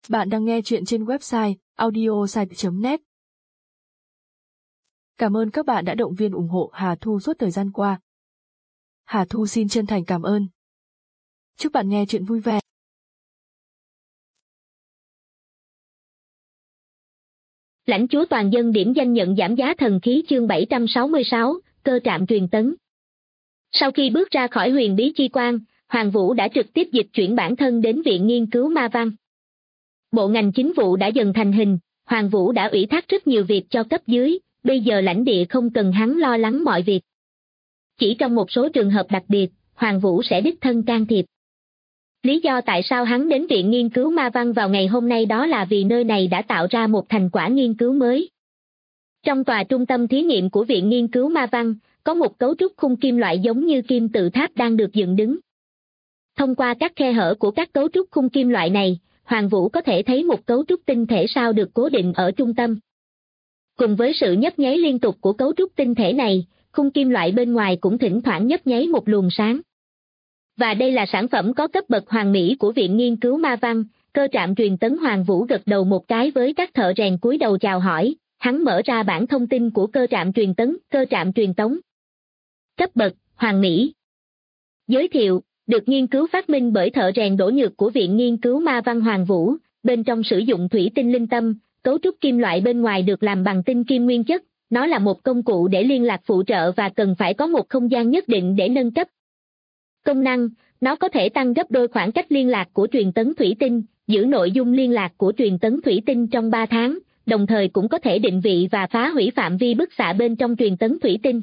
Bạn đang nghe chuyện trên website audiosite.net. Cảm ơn các bạn đã động viên ủng hộ Hà Thu suốt thời gian qua. Hà Thu xin chân thành cảm ơn. Chúc bạn nghe chuyện vui vẻ. Lãnh chúa toàn dân điểm danh nhận giảm giá thần khí chương 766, cơ trạm truyền tấn. Sau khi bước ra khỏi huyền bí chi quan, Hoàng Vũ đã trực tiếp dịch chuyển bản thân đến Viện Nghiên cứu Ma Văn. Bộ ngành chính vụ đã dần thành hình, Hoàng Vũ đã ủy thác rất nhiều việc cho cấp dưới, bây giờ lãnh địa không cần hắn lo lắng mọi việc. Chỉ trong một số trường hợp đặc biệt, Hoàng Vũ sẽ đích thân can thiệp. Lý do tại sao hắn đến Viện Nghiên cứu Ma Văn vào ngày hôm nay đó là vì nơi này đã tạo ra một thành quả nghiên cứu mới. Trong tòa trung tâm thí nghiệm của Viện Nghiên cứu Ma Văn, có một cấu trúc khung kim loại giống như kim tự tháp đang được dựng đứng. Thông qua các khe hở của các cấu trúc khung kim loại này, Hoàng Vũ có thể thấy một cấu trúc tinh thể sao được cố định ở trung tâm. Cùng với sự nhấp nháy liên tục của cấu trúc tinh thể này, khung kim loại bên ngoài cũng thỉnh thoảng nhấp nháy một luồng sáng. Và đây là sản phẩm có cấp bậc hoàn mỹ của Viện Nghiên cứu Ma Văn, cơ trạm truyền tấn. Hoàng Vũ gật đầu một cái với các thợ rèn cúi đầu chào hỏi, hắn mở ra bảng thông tin của cơ trạm truyền tấn, cơ trạm truyền tống. Cấp bậc, hoàn mỹ. Giới thiệu, được nghiên cứu phát minh bởi thợ rèn Đỗ Nhược của Viện Nghiên cứu Ma Văn. Hoàng Vũ, bên trong sử dụng thủy tinh linh tâm, cấu trúc kim loại bên ngoài được làm bằng tinh kim nguyên chất, nó là một công cụ để liên lạc phụ trợ và cần phải có một không gian nhất định để nâng cấp. Công năng, nó có thể tăng gấp đôi khoảng cách liên lạc của truyền tấn thủy tinh, giữ nội dung liên lạc của truyền tấn thủy tinh trong 3 tháng, đồng thời cũng có thể định vị và phá hủy phạm vi bức xạ bên trong truyền tấn thủy tinh.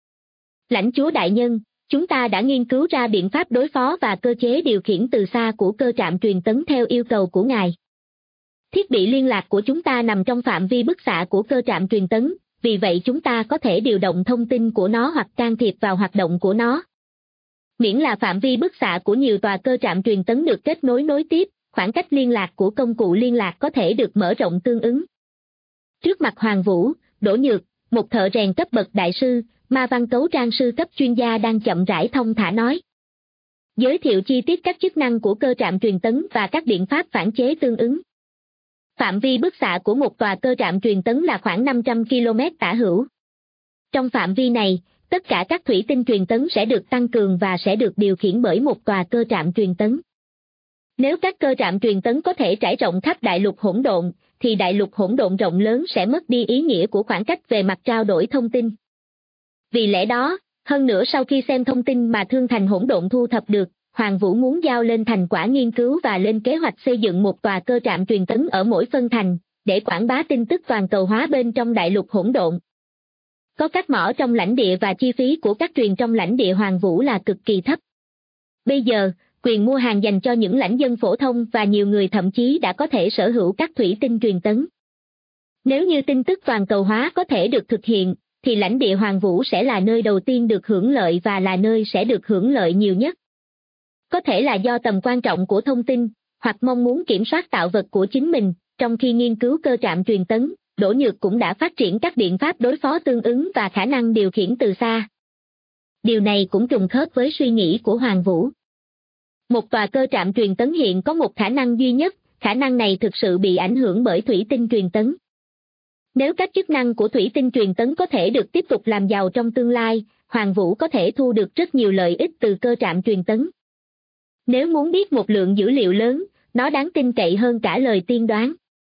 Lãnh chúa đại nhân, chúng ta đã nghiên cứu ra biện pháp đối phó và cơ chế điều khiển từ xa của cơ trạm truyền tấn theo yêu cầu của ngài. Thiết bị liên lạc của chúng ta nằm trong phạm vi bức xạ của cơ trạm truyền tấn, vì vậy chúng ta có thể điều động thông tin của nó hoặc can thiệp vào hoạt động của nó. Miễn là phạm vi bức xạ của nhiều tòa cơ trạm truyền tấn được kết nối tiếp, khoảng cách liên lạc của công cụ liên lạc có thể được mở rộng tương ứng. Trước mặt Hoàng Vũ, Đỗ Nhược, một thợ rèn cấp bậc đại sư, Ma Văn cấu trang sư cấp chuyên gia đang chậm rãi thông thả nói. Giới thiệu chi tiết các chức năng của cơ trạm truyền tấn và các biện pháp phản chế tương ứng. Phạm vi bức xạ của một tòa cơ trạm truyền tấn là khoảng 500 km tả hữu. Trong phạm vi này, tất cả các thủy tinh truyền tấn sẽ được tăng cường và sẽ được điều khiển bởi một tòa cơ trạm truyền tấn. Nếu các cơ trạm truyền tấn có thể trải rộng khắp đại lục hỗn độn, thì đại lục hỗn độn rộng lớn sẽ mất đi ý nghĩa của khoảng cách về mặt trao đổi thông tin. Vì lẽ đó, hơn nữa sau khi xem thông tin mà Thương Thành Hỗn Độn thu thập được, Hoàng Vũ muốn giao lên thành quả nghiên cứu và lên kế hoạch xây dựng một tòa cơ trạm truyền tấn ở mỗi phân thành, để quảng bá tin tức toàn cầu hóa bên trong đại lục hỗn độn. Có các mỏ trong lãnh địa và chi phí của các truyền trong lãnh địa Hoàng Vũ là cực kỳ thấp. Bây giờ, quyền mua hàng dành cho những lãnh dân phổ thông và nhiều người thậm chí đã có thể sở hữu các thủy tinh truyền tấn. Nếu như tin tức toàn cầu hóa có thể được thực hiện, thì lãnh địa Hoàng Vũ sẽ là nơi đầu tiên được hưởng lợi và là nơi sẽ được hưởng lợi nhiều nhất. Có thể là do tầm quan trọng của thông tin, hoặc mong muốn kiểm soát tạo vật của chính mình, trong khi nghiên cứu cơ trạm truyền tấn, Đỗ Nhược cũng đã phát triển các biện pháp đối phó tương ứng và khả năng điều khiển từ xa. Điều này cũng trùng khớp với suy nghĩ của Hoàng Vũ. Một tòa cơ trạm truyền tấn hiện có một khả năng duy nhất, khả năng này thực sự bị ảnh hưởng bởi thủy tinh truyền tấn. Nếu các chức năng của thủy tinh truyền tấn có thể được tiếp tục làm giàu trong tương lai, Hoàng Vũ có thể thu được rất nhiều lợi ích từ cơ trạm truyền tấn. Nếu muốn biết một lượng dữ liệu lớn, nó đáng tin cậy hơn cả lời tiên đoán.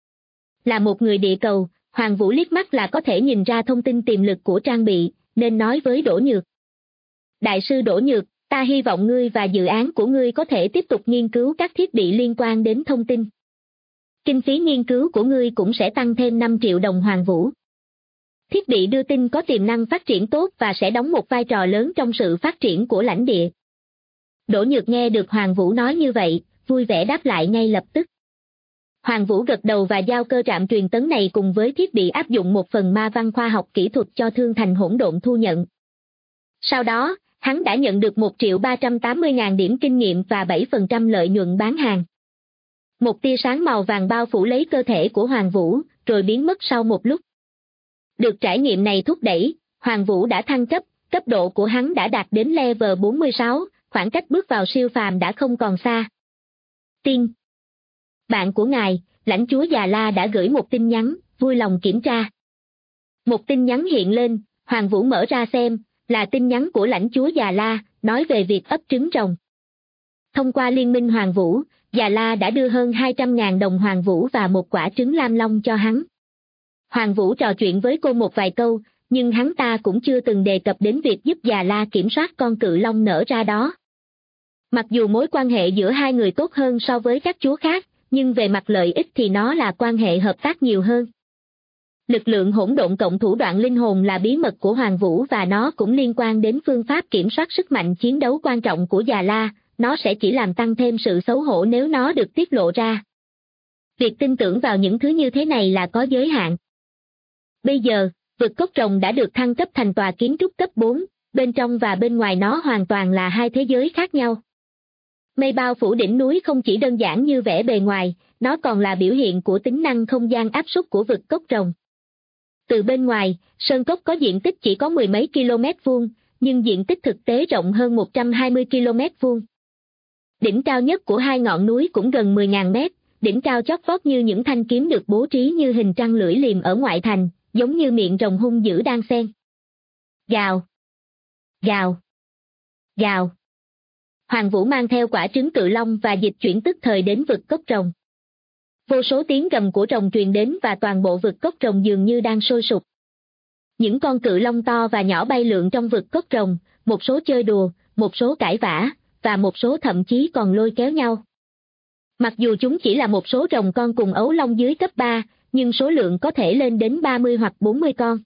Là một người địa cầu, Hoàng Vũ liếc mắt là có thể nhìn ra thông tin tiềm lực của trang bị, nên nói với Đỗ Nhược. Đại sư Đỗ Nhược, ta hy vọng ngươi và dự án của ngươi có thể tiếp tục nghiên cứu các thiết bị liên quan đến thông tin. Kinh phí nghiên cứu của ngươi cũng sẽ tăng thêm 5 triệu đồng. Hoàng Vũ. Thiết bị đưa tin có tiềm năng phát triển tốt và sẽ đóng một vai trò lớn trong sự phát triển của lãnh địa. Đỗ Nhược nghe được Hoàng Vũ nói như vậy, vui vẻ đáp lại ngay lập tức. Hoàng Vũ gật đầu và giao cơ trạm truyền tấn này cùng với thiết bị áp dụng một phần ma văn khoa học kỹ thuật cho Thương Thành Hỗn Độn thu nhận. Sau đó, hắn đã nhận được 1.380.000 điểm kinh nghiệm và 7% lợi nhuận bán hàng. Một tia sáng màu vàng bao phủ lấy cơ thể của Hoàng Vũ, rồi biến mất sau một lúc. Được trải nghiệm này thúc đẩy, Hoàng Vũ đã thăng cấp độ của hắn đã đạt đến level 46, khoảng cách bước vào siêu phàm đã không còn xa. Tiên. Bạn của ngài, lãnh chúa già La đã gửi một tin nhắn, vui lòng kiểm tra. Một tin nhắn hiện lên, Hoàng Vũ mở ra xem, là tin nhắn của lãnh chúa già La, nói về việc ấp trứng rồng. Thông qua liên minh Hoàng Vũ, già La đã đưa hơn 200.000 đồng Hoàng Vũ và một quả trứng lam long cho hắn. Hoàng Vũ trò chuyện với cô một vài câu, nhưng hắn ta cũng chưa từng đề cập đến việc giúp già La kiểm soát con cự long nở ra đó. Mặc dù mối quan hệ giữa hai người tốt hơn so với các chúa khác, nhưng về mặt lợi ích thì nó là quan hệ hợp tác nhiều hơn. Lực lượng hỗn độn cộng thủ đoạn linh hồn là bí mật của Hoàng Vũ và nó cũng liên quan đến phương pháp kiểm soát sức mạnh chiến đấu quan trọng của già La, nó sẽ chỉ làm tăng thêm sự xấu hổ nếu nó được tiết lộ ra. Việc tin tưởng vào những thứ như thế này là có giới hạn. Bây giờ, vực cốc rồng đã được thăng cấp thành tòa kiến trúc cấp 4, bên trong và bên ngoài nó hoàn toàn là hai thế giới khác nhau. Mây bao phủ đỉnh núi không chỉ đơn giản như vẻ bề ngoài, nó còn là biểu hiện của tính năng không gian áp suất của vực cốc rồng. Từ bên ngoài, sơn cốc có diện tích chỉ có mười mấy km vuông, nhưng diện tích thực tế rộng hơn 120 km vuông. Đỉnh cao nhất của hai ngọn núi cũng gần 10.000 mét, đỉnh cao chót vót như những thanh kiếm được bố trí như hình trăng lưỡi liềm ở ngoại thành, giống như miệng rồng hung dữ đang xen. Gào! Gào! Gào! Hoàng Vũ mang theo quả trứng cự long và dịch chuyển tức thời đến vực cốc rồng. Vô số tiếng gầm của rồng truyền đến và toàn bộ vực cốc rồng dường như đang sôi sục. Những con cự long to và nhỏ bay lượn trong vực cốc rồng, một số chơi đùa, một số cãi vã, và một số thậm chí còn lôi kéo nhau. Mặc dù chúng chỉ là một số rồng con cùng ấu long dưới cấp 3, nhưng số lượng có thể lên đến 30 hoặc 40 con.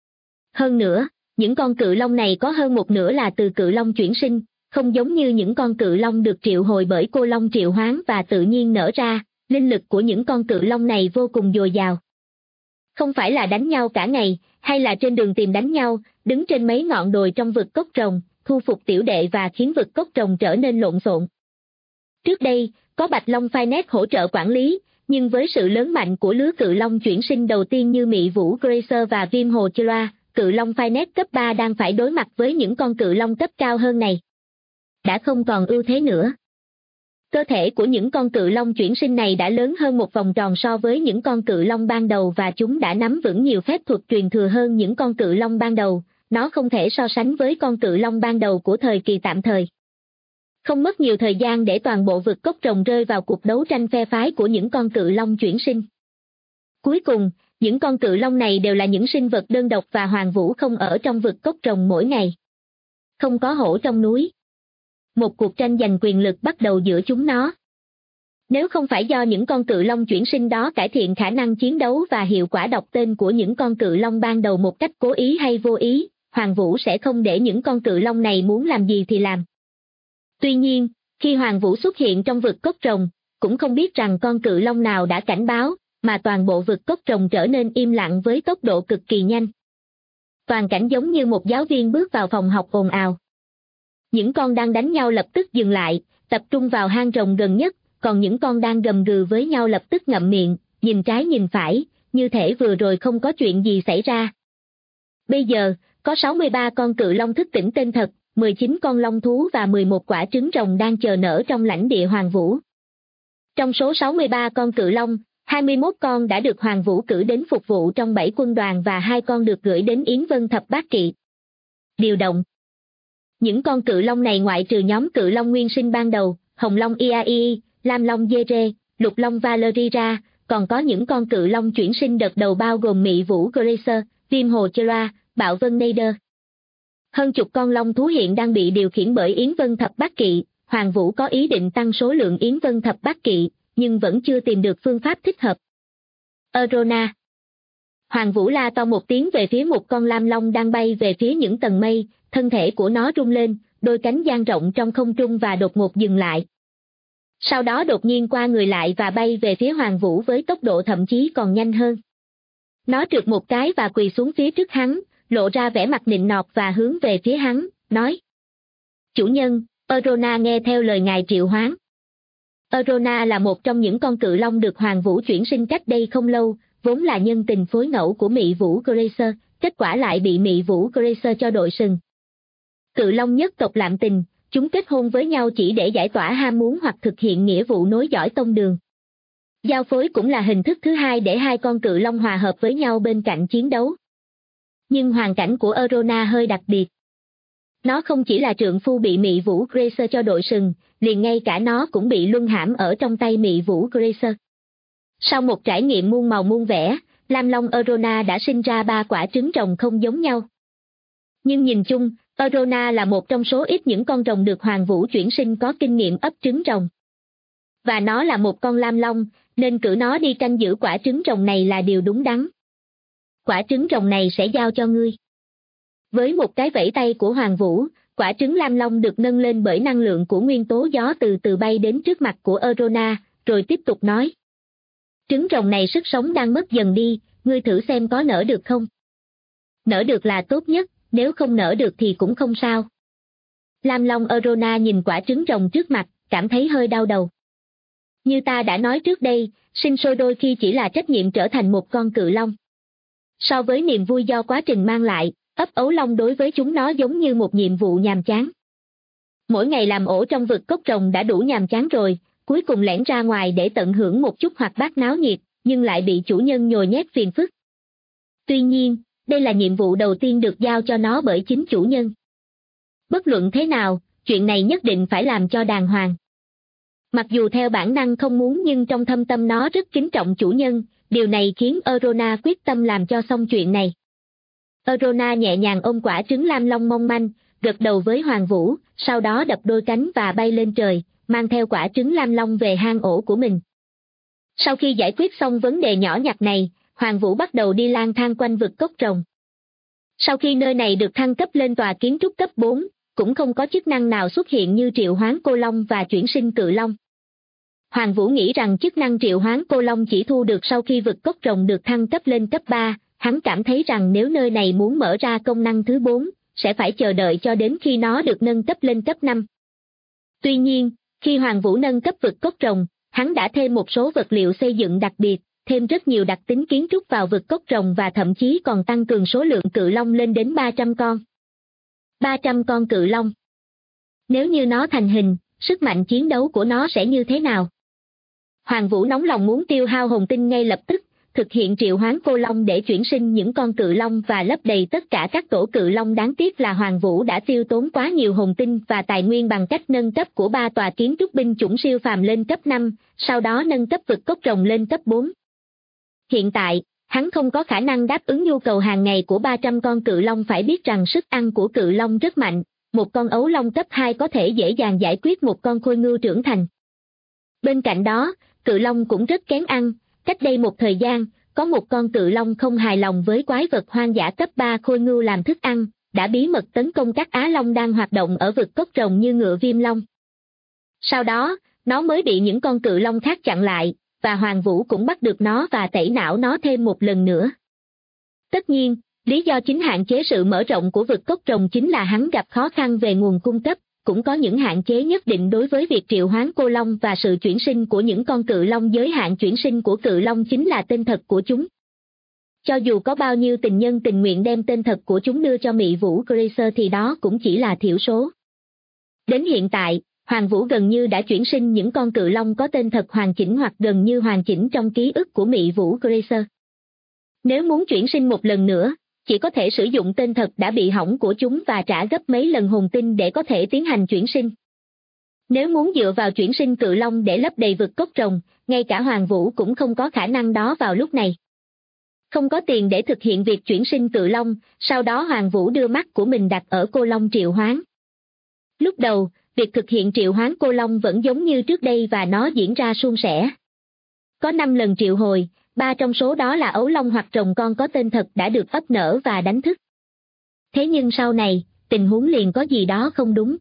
Hơn nữa, những con cự long này có hơn một nửa là từ cự long chuyển sinh, không giống như những con cự long được triệu hồi bởi cô long triệu hoán và tự nhiên nở ra, linh lực của những con cự long này vô cùng dồi dào. Không phải là đánh nhau cả ngày, hay là trên đường tìm đánh nhau, đứng trên mấy ngọn đồi trong vực cốc rồng, thu phục tiểu đệ và khiến vực cốc rồng trở nên lộn xộn. Trước đây, có Bạch Long Phai Nét hỗ trợ quản lý, nhưng với sự lớn mạnh của lứa cự long chuyển sinh đầu tiên như Mị Vũ Gracer và Viêm Hồ Chila, cự long Phai Nét cấp 3 đang phải đối mặt với những con cự long cấp cao hơn này. Đã không còn ưu thế nữa. Cơ thể của những con cự long chuyển sinh này đã lớn hơn một vòng tròn so với những con cự long ban đầu và chúng đã nắm vững nhiều phép thuật truyền thừa hơn những con cự long ban đầu, nó không thể so sánh với con cự long ban đầu của thời kỳ tạm thời. Không mất nhiều thời gian để toàn bộ vực cốc rồng rơi vào cuộc đấu tranh phe phái của những con cự long chuyển sinh. Cuối cùng, những con cự long này đều là những sinh vật đơn độc và Hoàng Vũ không ở trong vực cốc rồng mỗi ngày. Không có hổ trong núi. Một cuộc tranh giành quyền lực bắt đầu giữa chúng nó. Nếu không phải do những con cự long chuyển sinh đó cải thiện khả năng chiến đấu và hiệu quả đọc tên của những con cự long ban đầu một cách cố ý hay vô ý, Hoàng Vũ sẽ không để những con cự long này muốn làm gì thì làm. Tuy nhiên, khi Hoàng Vũ xuất hiện trong vực cốc rồng, cũng không biết rằng con cự long nào đã cảnh báo, mà toàn bộ vực cốc rồng trở nên im lặng với tốc độ cực kỳ nhanh. Toàn cảnh giống như một giáo viên bước vào phòng học ồn ào. Những con đang đánh nhau lập tức dừng lại, tập trung vào hang rồng gần nhất, còn những con đang gầm gừ với nhau lập tức ngậm miệng, nhìn trái nhìn phải, như thể vừa rồi không có chuyện gì xảy ra. Bây giờ, có 63 con cự long thức tỉnh tên thật, 19 con long thú và 11 quả trứng rồng đang chờ nở trong lãnh địa Hoàng Vũ. Trong số 63 con cự long, 21 con đã được Hoàng Vũ cử đến phục vụ trong 7 quân đoàn và 2 con được gửi đến Yến Vân Thập Bát Kỵ. Điều động. Những con cự long này ngoại trừ nhóm cự long nguyên sinh ban đầu, Hồng Long Iai, Lam Long Dere, Lục Long Valerie ra, còn có những con cự long chuyển sinh đợt đầu bao gồm Mị Vũ Gracer, Viêm Hồ Chela, Bạo Vân Nader. Hơn chục con long thú hiện đang bị điều khiển bởi Yến Vân Thập Bát Kỵ, Hoàng Vũ có ý định tăng số lượng Yến Vân Thập Bát Kỵ, nhưng vẫn chưa tìm được phương pháp thích hợp. Erona. Hoàng Vũ la to một tiếng về phía một con lam long đang bay về phía những tầng mây, thân thể của nó rung lên, đôi cánh dang rộng trong không trung và đột ngột dừng lại. Sau đó đột nhiên qua người lại và bay về phía Hoàng Vũ với tốc độ thậm chí còn nhanh hơn. Nó trượt một cái và quỳ xuống phía trước hắn, lộ ra vẻ mặt nịnh nọt và hướng về phía hắn, nói: Chủ nhân, Erona nghe theo lời ngài triệu hoán. Erona là một trong những con cự long được Hoàng Vũ chuyển sinh cách đây không lâu, vốn là nhân tình phối ngẫu của Mị Vũ Gracer, kết quả lại bị Mị Vũ Gracer cho đội sừng. Cự long nhất tộc lạm tình, chúng kết hôn với nhau chỉ để giải tỏa ham muốn hoặc thực hiện nghĩa vụ nối dõi tông đường. Giao phối cũng là hình thức thứ hai để hai con cự long hòa hợp với nhau bên cạnh chiến đấu. Nhưng hoàn cảnh của Erona hơi đặc biệt. Nó không chỉ là trượng phu bị Mị Vũ Gracer cho đội sừng, liền ngay cả nó cũng bị luân hãm ở trong tay Mị Vũ Gracer. Sau một trải nghiệm muôn màu muôn vẻ, Lam Long Erona đã sinh ra 3 quả trứng rồng không giống nhau. Nhưng nhìn chung, Erona là một trong số ít những con rồng được Hoàng Vũ chuyển sinh có kinh nghiệm ấp trứng rồng. Và nó là một con lam long, nên cử nó đi canh giữ quả trứng rồng này là điều đúng đắn. Quả trứng rồng này sẽ giao cho ngươi. Với một cái vẫy tay của Hoàng Vũ, quả trứng lam long được nâng lên bởi năng lượng của nguyên tố gió từ từ bay đến trước mặt của Erona, rồi tiếp tục nói. Trứng rồng này sức sống đang mất dần đi, ngươi thử xem có nở được không? Nở được là tốt nhất, nếu không nở được thì cũng không sao. Lam Long Erona nhìn quả trứng rồng trước mặt, cảm thấy hơi đau đầu. Như ta đã nói trước đây, sinh sôi đôi khi chỉ là trách nhiệm trở thành một con cự long. So với niềm vui do quá trình mang lại, ấp ấu long đối với chúng nó giống như một nhiệm vụ nhàm chán. Mỗi ngày làm ổ trong vực cốc rồng đã đủ nhàm chán rồi, cuối cùng lẻn ra ngoài để tận hưởng một chút hoạt bát náo nhiệt, nhưng lại bị chủ nhân nhồi nhét phiền phức. Tuy nhiên, đây là nhiệm vụ đầu tiên được giao cho nó bởi chính chủ nhân. Bất luận thế nào, chuyện này nhất định phải làm cho đàng hoàng. Mặc dù theo bản năng không muốn nhưng trong thâm tâm nó rất kính trọng chủ nhân, điều này khiến Erona quyết tâm làm cho xong chuyện này. Erona nhẹ nhàng ôm quả trứng lam long mong manh, gật đầu với Hoàng Vũ, sau đó đập đôi cánh và bay lên trời, mang theo quả trứng lam long về hang ổ của mình. Sau khi giải quyết xong vấn đề nhỏ nhặt này, Hoàng Vũ bắt đầu đi lang thang quanh vực cốc rồng. Sau khi nơi này được thăng cấp lên tòa kiến trúc cấp 4, cũng không có chức năng nào xuất hiện như triệu hoán cô long và chuyển sinh cự long. Hoàng Vũ nghĩ rằng chức năng triệu hoán cô long chỉ thu được sau khi vực cốc rồng được thăng cấp lên cấp 3, hắn cảm thấy rằng nếu nơi này muốn mở ra công năng thứ 4, sẽ phải chờ đợi cho đến khi nó được nâng cấp lên cấp 5. Tuy nhiên, khi Hoàng Vũ nâng cấp vực cốc rồng, hắn đã thêm một số vật liệu xây dựng đặc biệt, thêm rất nhiều đặc tính kiến trúc vào vực cốc rồng và thậm chí còn tăng cường số lượng cự long lên đến 300 con. 300 con cự long. Nếu như nó thành hình, sức mạnh chiến đấu của nó sẽ như thế nào? Hoàng Vũ nóng lòng muốn tiêu hao hồn tinh ngay lập tức, thực hiện triệu hoán cô long để chuyển sinh những con cự long và lấp đầy tất cả các tổ cự long. Đáng tiếc là Hoàng Vũ đã tiêu tốn quá nhiều hồn tinh và tài nguyên bằng cách nâng cấp của 3 tòa kiến trúc binh chủng siêu phàm lên cấp 5, sau đó nâng cấp vực cốc rồng lên cấp 4. Hiện tại, hắn không có khả năng đáp ứng nhu cầu hàng ngày của 300 con cự long. Phải biết rằng sức ăn của cự long rất mạnh, một con ấu long cấp 2 có thể dễ dàng giải quyết một con khôi ngưu trưởng thành. Bên cạnh đó, cự long cũng rất kén ăn. Cách đây một thời gian, có một con cự long không hài lòng với quái vật hoang dã cấp 3 khôi ngưu làm thức ăn, đã bí mật tấn công các á long đang hoạt động ở vực cốc rồng như ngựa viêm long. Sau đó, nó mới bị những con cự long khác chặn lại, và Hoàng Vũ cũng bắt được nó và tẩy não nó thêm một lần nữa. Tất nhiên, lý do chính hạn chế sự mở rộng của vực cốc rồng chính là hắn gặp khó khăn về nguồn cung cấp, cũng có những hạn chế nhất định đối với việc triệu hoán cô long và sự chuyển sinh của những con cự long. Giới hạn chuyển sinh của cự long chính là tên thật của chúng. Cho dù có bao nhiêu tình nhân tình nguyện đem tên thật của chúng đưa cho Mị Vũ Gracer thì đó cũng chỉ là thiểu số. Đến hiện tại, Hoàng Vũ gần như đã chuyển sinh những con cự long có tên thật hoàn chỉnh hoặc gần như hoàn chỉnh trong ký ức của Mị Vũ Gracer. Nếu muốn chuyển sinh một lần nữa, chỉ có thể sử dụng tên thật đã bị hỏng của chúng và trả gấp mấy lần hồn tinh để có thể tiến hành chuyển sinh. Nếu muốn dựa vào chuyển sinh cự long để lấp đầy vực cốc rồng, ngay cả Hoàng Vũ cũng không có khả năng đó vào lúc này. Không có tiền để thực hiện việc chuyển sinh cự long, sau đó Hoàng Vũ đưa mắt của mình đặt ở cô long triệu hoán. Lúc đầu, việc thực hiện triệu hoán cô long vẫn giống như trước đây và nó diễn ra suôn sẻ. Có 5 lần triệu hồi, 3 trong số đó là ấu long hoặc rồng con có tên thật đã được ấp nở và đánh thức. Thế nhưng sau này, tình huống liền có gì đó không đúng.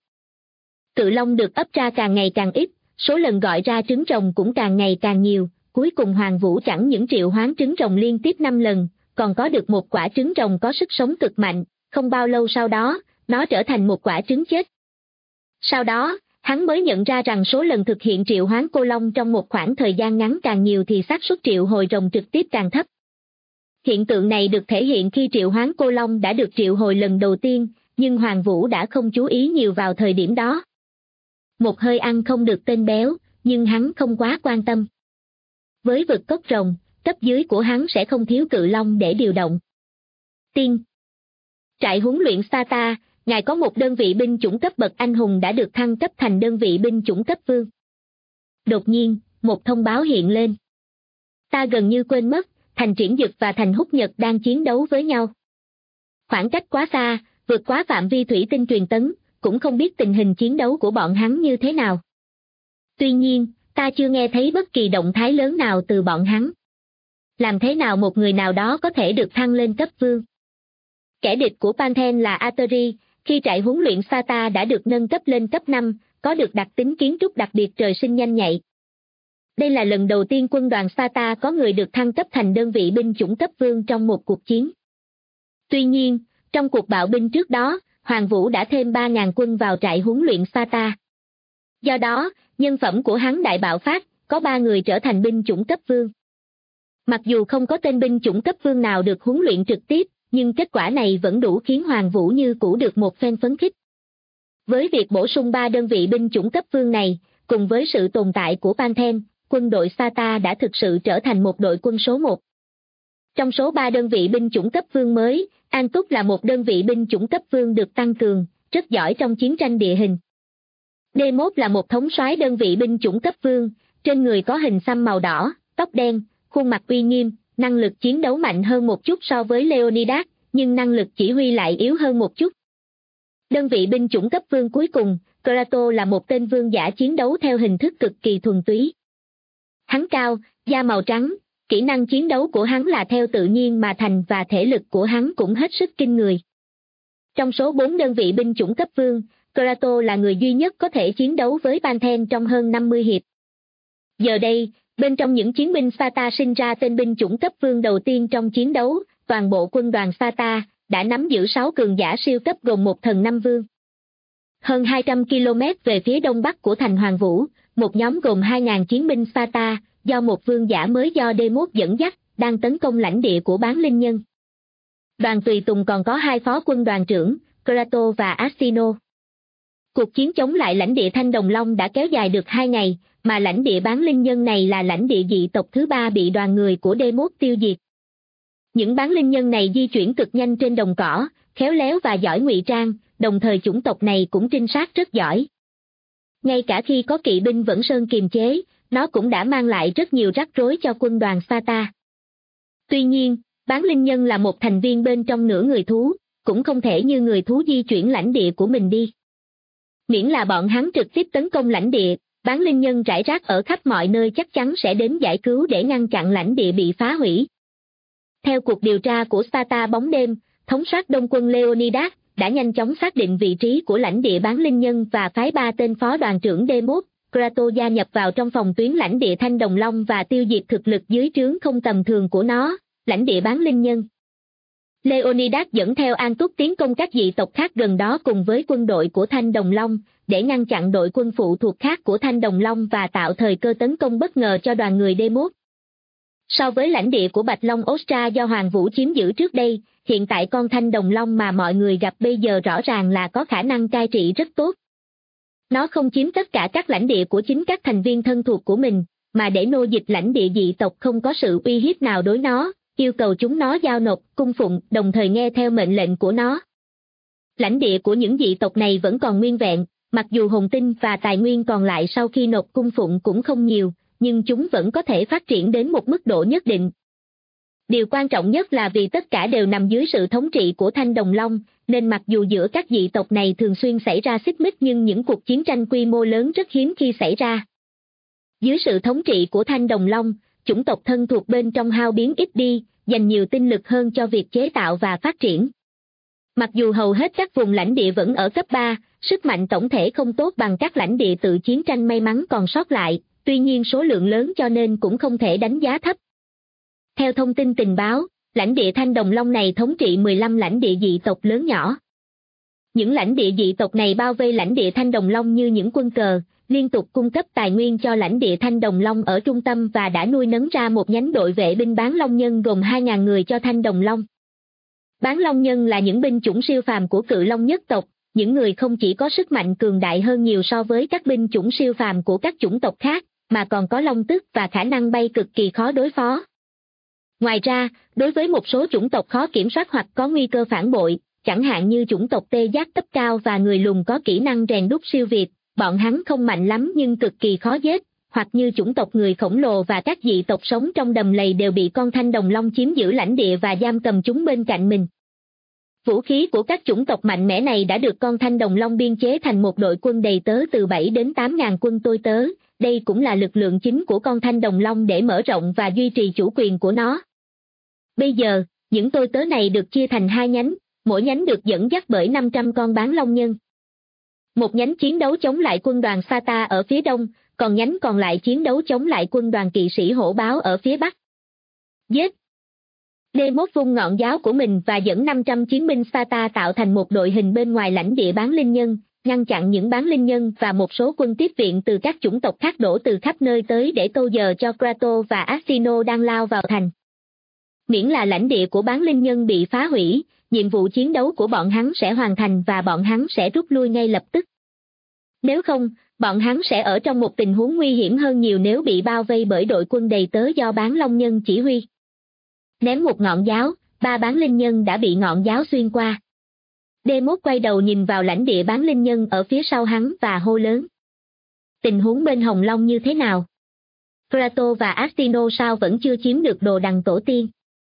Cự long được ấp ra càng ngày càng ít, số lần gọi ra trứng rồng cũng càng ngày càng nhiều, cuối cùng Hoàng Vũ chẳng những triệu hoán trứng rồng liên tiếp 5 lần, còn có được một quả trứng rồng có sức sống cực mạnh, không bao lâu sau đó, nó trở thành một quả trứng chết. Sau đó, hắn mới nhận ra rằng số lần thực hiện triệu hoán cô long trong một khoảng thời gian ngắn càng nhiều thì xác suất triệu hồi rồng trực tiếp càng thấp. Hiện tượng này được thể hiện khi triệu hoán cô long đã được triệu hồi lần đầu tiên, nhưng Hoàng Vũ đã không chú ý nhiều vào thời điểm đó. Một hơi ăn không được tên béo, nhưng hắn không quá quan tâm. Với vực cốc rồng, cấp dưới của hắn sẽ không thiếu cự long để điều động. Tiên. Trại huấn luyện Sparta, ngài có một đơn vị binh chủng cấp bậc anh hùng đã được thăng cấp thành đơn vị binh chủng cấp vương. Đột nhiên, một thông báo hiện lên. Ta gần như quên mất, thành Triển Dực và thành Húc Nhật đang chiến đấu với nhau. Khoảng cách quá xa, vượt quá phạm vi thủy tinh truyền tấn, cũng không biết tình hình chiến đấu của bọn hắn như thế nào. Tuy nhiên, ta chưa nghe thấy bất kỳ động thái lớn nào từ bọn hắn. Làm thế nào một người nào đó có thể được thăng lên cấp vương? Kẻ địch của Panthen là Ateri, khi trại huấn luyện Sparta đã được nâng cấp lên cấp 5, có được đặc tính kiến trúc đặc biệt trời sinh nhanh nhạy. Đây là lần đầu tiên quân đoàn Sparta có người được thăng cấp thành đơn vị binh chủng cấp vương trong một cuộc chiến. Tuy nhiên, trong cuộc bạo binh trước đó, Hoàng Vũ đã thêm 3.000 quân vào trại huấn luyện Sparta. Do đó, nhân phẩm của hắn đại bạo phát, có 3 người trở thành binh chủng cấp vương. Mặc dù không có tên binh chủng cấp vương nào được huấn luyện trực tiếp, nhưng kết quả này vẫn đủ khiến Hoàng Vũ như cũ được một phen phấn khích. Với việc bổ sung 3 đơn vị binh chủng cấp vương này, cùng với sự tồn tại của Panthen, quân đội Sparta đã thực sự trở thành một đội quân số 1. Trong số 3 đơn vị binh chủng cấp vương mới, Antúc là một đơn vị binh chủng cấp vương được tăng cường, rất giỏi trong chiến tranh địa hình. D1 là một thống soái đơn vị binh chủng cấp vương, trên người có hình xăm màu đỏ, tóc đen, khuôn mặt uy nghiêm, năng lực chiến đấu mạnh hơn một chút so với Leonidas, nhưng năng lực chỉ huy lại yếu hơn một chút. Đơn vị binh chủng cấp vương cuối cùng, Kratos là một tên vương giả chiến đấu theo hình thức cực kỳ thuần túy. Hắn cao, da màu trắng, kỹ năng chiến đấu của hắn là theo tự nhiên mà thành và thể lực của hắn cũng hết sức kinh người. Trong số 4 đơn vị binh chủng cấp vương, Kratos là người duy nhất có thể chiến đấu với Panthen trong hơn 50 hiệp. Giờ đây, bên trong những chiến binh Sparta sinh ra tên binh chủng cấp vương đầu tiên trong chiến đấu, toàn bộ quân đoàn Sparta đã nắm giữ 6 cường giả siêu cấp gồm một thần 5 vương. Hơn 200 km về phía đông bắc của thành Hoàng Vũ, một nhóm gồm 2.000 chiến binh Sparta, do một vương giả mới do D1 dẫn dắt, đang tấn công lãnh địa của bán linh nhân. Đoàn tùy tùng còn có 2 phó quân đoàn trưởng, Kratos và Asino. Cuộc chiến chống lại lãnh địa Thanh Đồng Long đã kéo dài được 2 ngày, mà lãnh địa bán linh nhân này là lãnh địa dị tộc thứ 3 bị đoàn người của D1 tiêu diệt. Những bán linh nhân này di chuyển cực nhanh trên đồng cỏ, khéo léo và giỏi ngụy trang, đồng thời chủng tộc này cũng trinh sát rất giỏi. Ngay cả khi có kỵ binh vẫn sơn kiềm chế, nó cũng đã mang lại rất nhiều rắc rối cho quân đoàn Sparta. Tuy nhiên, bán linh nhân là một thành viên bên trong nửa người thú, cũng không thể như người thú di chuyển lãnh địa của mình đi. Miễn là bọn hắn trực tiếp tấn công lãnh địa, bán linh nhân rải rác ở khắp mọi nơi chắc chắn sẽ đến giải cứu để ngăn chặn lãnh địa bị phá hủy. Theo cuộc điều tra của Sparta bóng đêm, thống soát đông quân Leonidas đã nhanh chóng xác định vị trí của lãnh địa bán linh nhân và phái 3 tên phó đoàn trưởng D1, Kratos gia nhập vào trong phòng tuyến lãnh địa Thanh Đồng Long và tiêu diệt thực lực dưới trướng không tầm thường của nó, lãnh địa bán linh nhân. Leonidas dẫn theo Antúc tiến công các dị tộc khác gần đó cùng với quân đội của Thanh Đồng Long, để ngăn chặn đội quân phụ thuộc khác của Thanh Đồng Long và tạo thời cơ tấn công bất ngờ cho đoàn người D1. So với lãnh địa của Bạch Long Ostra do Hoàng Vũ chiếm giữ trước đây, hiện tại con Thanh Đồng Long mà mọi người gặp bây giờ rõ ràng là có khả năng cai trị rất tốt. Nó không chiếm tất cả các lãnh địa của chính các thành viên thân thuộc của mình, mà để nô dịch lãnh địa dị tộc không có sự uy hiếp nào đối nó, yêu cầu chúng nó giao nộp, cung phụng, đồng thời nghe theo mệnh lệnh của nó. Lãnh địa của những dị tộc này vẫn còn nguyên vẹn, mặc dù hồn tinh và tài nguyên còn lại sau khi nộp cung phụng cũng không nhiều, nhưng chúng vẫn có thể phát triển đến một mức độ nhất định. Điều quan trọng nhất là vì tất cả đều nằm dưới sự thống trị của Thanh Đồng Long, nên mặc dù giữa các dị tộc này thường xuyên xảy ra xích mích nhưng những cuộc chiến tranh quy mô lớn rất hiếm khi xảy ra. Dưới sự thống trị của Thanh Đồng Long, chủng tộc thân thuộc bên trong hao biến ít đi, dành nhiều tinh lực hơn cho việc chế tạo và phát triển. Mặc dù hầu hết các vùng lãnh địa vẫn ở cấp 3, sức mạnh tổng thể không tốt bằng các lãnh địa tự chiến tranh may mắn còn sót lại, tuy nhiên số lượng lớn cho nên cũng không thể đánh giá thấp. Theo thông tin tình báo, lãnh địa Thanh Đồng Long này thống trị 15 lãnh địa dị tộc lớn nhỏ. Những lãnh địa dị tộc này bao vây lãnh địa Thanh Đồng Long như những quân cờ, liên tục cung cấp tài nguyên cho lãnh địa Thanh Đồng Long ở trung tâm và đã nuôi nấng ra một nhánh đội vệ binh bán long nhân gồm 2.000 người cho Thanh Đồng Long. Bán long nhân là những binh chủng siêu phàm của Cự Long nhất tộc, những người không chỉ có sức mạnh cường đại hơn nhiều so với các binh chủng siêu phàm của các chủng tộc khác, mà còn có long tức và khả năng bay cực kỳ khó đối phó. Ngoài ra, đối với một số chủng tộc khó kiểm soát hoặc có nguy cơ phản bội, chẳng hạn như chủng tộc tê giác cấp cao và người lùn có kỹ năng rèn đúc siêu việt, bọn hắn không mạnh lắm nhưng cực kỳ khó giết, hoặc như chủng tộc người khổng lồ và các dị tộc sống trong đầm lầy đều bị con thanh đồng long chiếm giữ lãnh địa và giam cầm chúng bên cạnh mình. Vũ khí của các chủng tộc mạnh mẽ này đã được con thanh đồng long biên chế thành một đội quân đầy tớ từ 7 đến 8 ngàn quân tôi tớ, đây cũng là lực lượng chính của con thanh đồng long để mở rộng và duy trì chủ quyền của nó. Bây giờ, những tôi tớ này được chia thành 2 nhánh, mỗi nhánh được dẫn dắt bởi 500 con bán long nhân. Một nhánh chiến đấu chống lại quân đoàn Sata ở phía đông, còn nhánh còn lại chiến đấu chống lại quân đoàn kỵ sĩ hổ báo ở phía bắc. Giết! Demoth vung ngọn giáo của mình và dẫn 500 chiến binh Sata tạo thành một đội hình bên ngoài lãnh địa bán linh nhân, ngăn chặn những bán linh nhân và một số quân tiếp viện từ các chủng tộc khác đổ từ khắp nơi tới để câu giờ cho Kratos và Astino đang lao vào thành. Miễn là lãnh địa của bán linh nhân bị phá hủy, nhiệm vụ chiến đấu của bọn hắn sẽ hoàn thành và bọn hắn sẽ rút lui ngay lập tức. Nếu không, bọn hắn sẽ ở trong một tình huống nguy hiểm hơn nhiều nếu bị bao vây bởi đội quân đầy tớ do bán long nhân chỉ huy. Ném một ngọn giáo, 3 bán linh nhân đã bị ngọn giáo xuyên qua. Demoth quay đầu nhìn vào lãnh địa bán linh nhân ở phía sau hắn và hô lớn. Tình huống bên Hồng Long như thế nào? Kratos và Astino sao vẫn chưa chiếm được đồ đằng tổ tiên?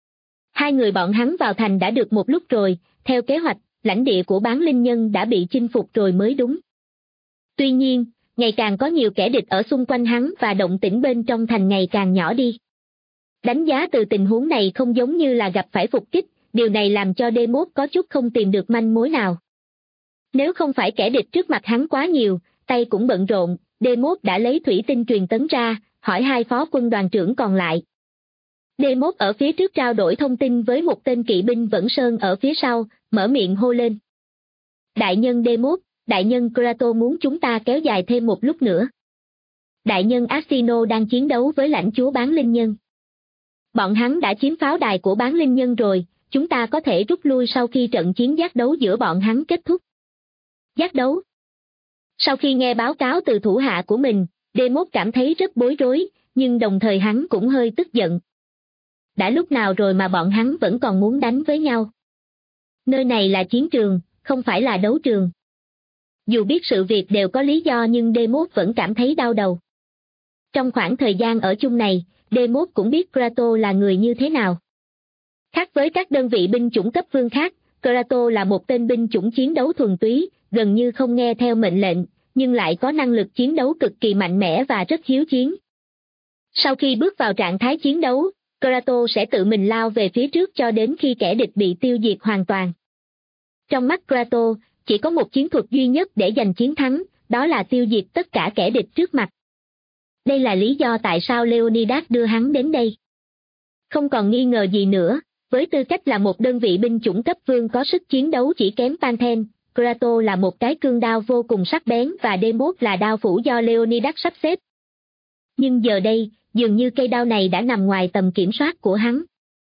2 người bọn hắn vào thành đã được một lúc rồi, theo kế hoạch, lãnh địa của bán linh nhân đã bị chinh phục rồi mới đúng. Tuy nhiên, ngày càng có nhiều kẻ địch ở xung quanh hắn và động tĩnh bên trong thành ngày càng nhỏ đi. Đánh giá từ tình huống này không giống như là gặp phải phục kích, điều này làm cho Demoth có chút không tìm được manh mối nào. Nếu không phải kẻ địch trước mặt hắn quá nhiều, tay cũng bận rộn, Demoth đã lấy thủy tinh truyền tấn ra, hỏi 2 phó quân đoàn trưởng còn lại. Demoth ở phía trước trao đổi thông tin với một tên kỵ binh vẫn sơn ở phía sau, mở miệng hô lên. Đại nhân Demoth, đại nhân Kratos muốn chúng ta kéo dài thêm một lúc nữa. Đại nhân Astino đang chiến đấu với lãnh chúa bán linh nhân. Bọn hắn đã chiếm pháo đài của bán linh nhân rồi, chúng ta có thể rút lui sau khi trận chiến giác đấu giữa bọn hắn kết thúc. Giác đấu? Sau khi nghe báo cáo từ thủ hạ của mình, Demoth cảm thấy rất bối rối, nhưng đồng thời hắn cũng hơi tức giận. Đã lúc nào rồi mà bọn hắn vẫn còn muốn đánh với nhau? Nơi này là chiến trường, không phải là đấu trường. Dù biết sự việc đều có lý do nhưng Demoth vẫn cảm thấy đau đầu. Trong khoảng thời gian ở chung này, Demoth cũng biết Kratos là người như thế nào. Khác với các đơn vị binh chủng cấp vương khác, Kratos là một tên binh chủng chiến đấu thuần túy, gần như không nghe theo mệnh lệnh, nhưng lại có năng lực chiến đấu cực kỳ mạnh mẽ và rất hiếu chiến. Sau khi bước vào trạng thái chiến đấu, Kratos sẽ tự mình lao về phía trước cho đến khi kẻ địch bị tiêu diệt hoàn toàn. Trong mắt Kratos, chỉ có một chiến thuật duy nhất để giành chiến thắng, đó là tiêu diệt tất cả kẻ địch trước mặt. Đây là lý do tại sao Leonidas đưa hắn đến đây. Không còn nghi ngờ gì nữa, với tư cách là một đơn vị binh chủng cấp vương có sức chiến đấu chỉ kém Panthen, Kratos là một cái cương đao vô cùng sắc bén và Demoth là đao phủ do Leonidas sắp xếp. Nhưng giờ đây, dường như cây đao này đã nằm ngoài tầm kiểm soát của hắn.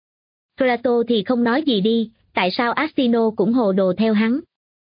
Kratos thì không nói gì đi, tại sao Astino cũng hồ đồ theo hắn?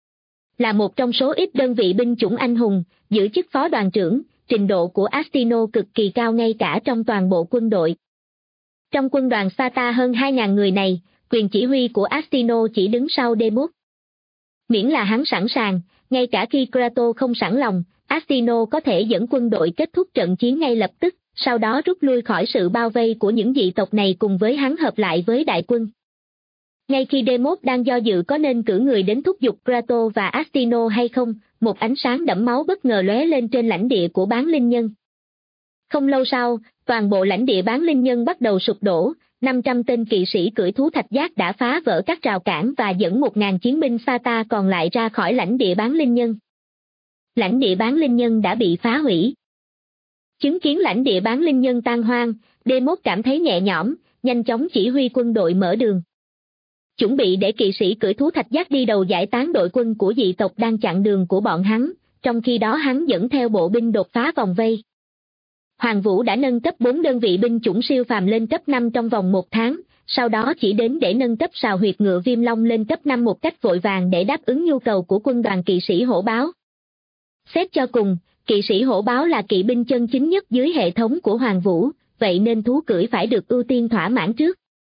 Là một trong số ít đơn vị binh chủng anh hùng, giữ chức phó đoàn trưởng, trình độ của Astino cực kỳ cao ngay cả trong toàn bộ quân đội. Trong quân đoàn Sata hơn 2.000 người này, quyền chỉ huy của Astino chỉ đứng sau Demoth. Miễn là hắn sẵn sàng, ngay cả khi Kratos không sẵn lòng, Astino có thể dẫn quân đội kết thúc trận chiến ngay lập tức, sau đó rút lui khỏi sự bao vây của những dị tộc này cùng với hắn hợp lại với đại quân. Ngay khi Demoth đang do dự có nên cử người đến thúc giục Kratos và Astino hay không, một ánh sáng đẫm máu bất ngờ lóe lên trên lãnh địa của bán linh nhân. Không lâu sau, toàn bộ lãnh địa bán linh nhân bắt đầu sụp đổ, 500 tên kỵ sĩ cưỡi thú thạch giác đã phá vỡ các rào cản và dẫn 1.000 chiến binh Sata còn lại ra khỏi lãnh địa bán linh nhân. Lãnh địa bán linh nhân đã bị phá hủy. Chứng kiến lãnh địa bán linh nhân tan hoang, Demoth cảm thấy nhẹ nhõm, nhanh chóng chỉ huy quân đội mở đường. Chuẩn bị để kỵ sĩ cưỡi thú thạch giác đi đầu giải tán đội quân của dị tộc đang chặn đường của bọn hắn, trong khi đó hắn dẫn theo bộ binh đột phá vòng vây. Hoàng Vũ đã nâng cấp 4 đơn vị binh chủng siêu phàm lên cấp 5 trong vòng 1 tháng, sau đó chỉ đến để nâng cấp sào huyệt ngựa viêm long lên cấp 5 một cách vội vàng để đáp ứng nhu cầu của quân đoàn kỵ sĩ hổ báo. Xét cho cùng, kỵ sĩ hổ báo là kỵ binh chân chính nhất dưới hệ thống của Hoàng Vũ, vậy nên thú cưỡi phải được ưu tiên thỏa mãn trước.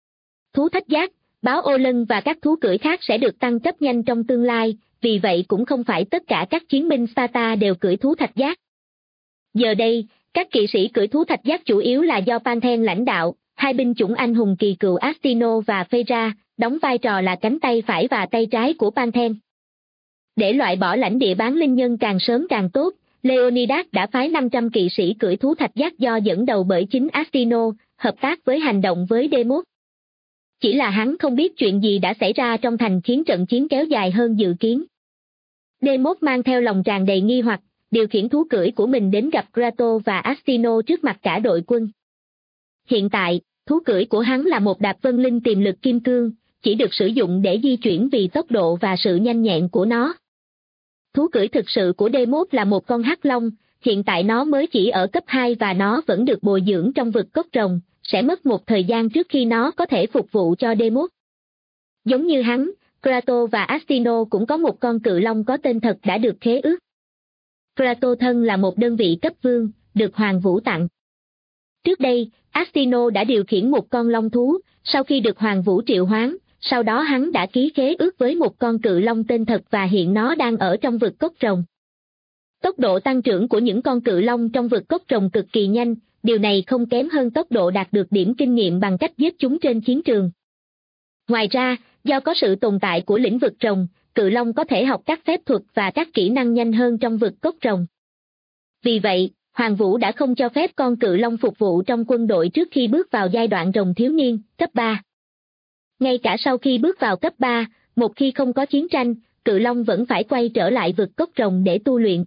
Thú thách giác, báo ô lân và các thú cưỡi khác sẽ được tăng cấp nhanh trong tương lai, vì vậy cũng không phải tất cả các chiến binh Sparta đều cưỡi thú thạch giác. Giờ đây, các kỵ sĩ cưỡi thú thạch giác chủ yếu là do Panthen lãnh đạo, hai binh chủng anh hùng kỳ cựu Astino và Phaedra, đóng vai trò là cánh tay phải và tay trái của Panthen. Để loại bỏ lãnh địa bán linh nhân càng sớm càng tốt, Leonidas đã phái 500 kỵ sĩ cưỡi thú thạch giác do dẫn đầu bởi chính Astino, hợp tác với hành động với Deimos. Chỉ là hắn không biết chuyện gì đã xảy ra trong thành khiến trận chiến kéo dài hơn dự kiến. Deimos mang theo lòng tràn đầy nghi hoặc, điều khiển thú cưỡi của mình đến gặp Crato và Astino trước mặt cả đội quân. Hiện tại, thú cưỡi của hắn là một đạp vân linh tiềm lực kim cương, chỉ được sử dụng để di chuyển vì tốc độ và sự nhanh nhẹn của nó. Thú cưỡi thực sự của Deimos là một con hắc long, hiện tại nó mới chỉ ở cấp 2 và nó vẫn được bồi dưỡng trong vực cốc rồng, sẽ mất một thời gian trước khi nó có thể phục vụ cho Deimos. Giống như hắn, Crato và Astino cũng có một con cự long có tên thật đã được khế ước. Crato thân là một đơn vị cấp vương, được Hoàng Vũ tặng. Trước đây, Astino đã điều khiển một con long thú, sau khi được Hoàng Vũ triệu hoán, sau đó hắn đã ký khế ước với một con cự long tên thật và hiện nó đang ở trong vực cốc rồng. Tốc độ tăng trưởng của những con cự long trong vực cốc rồng cực kỳ nhanh, điều này không kém hơn tốc độ đạt được điểm kinh nghiệm bằng cách giết chúng trên chiến trường. Ngoài ra, do có sự tồn tại của lĩnh vực rồng, cự long có thể học các phép thuật và các kỹ năng nhanh hơn trong vực cốc rồng. Vì vậy, Hoàng Vũ đã không cho phép con cự long phục vụ trong quân đội trước khi bước vào giai đoạn rồng thiếu niên, cấp 3. Ngay cả sau khi bước vào cấp 3, một khi không có chiến tranh, cự long vẫn phải quay trở lại vực cốc rồng để tu luyện.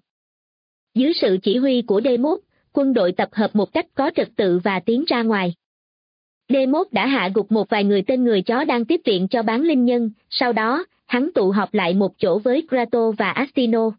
Dưới sự chỉ huy của Deimos, quân đội tập hợp một cách có trật tự và tiến ra ngoài. Deimos đã hạ gục một vài người tên người chó đang tiếp viện cho bán linh nhân, sau đó, hắn tụ họp lại một chỗ với Crato và Astino.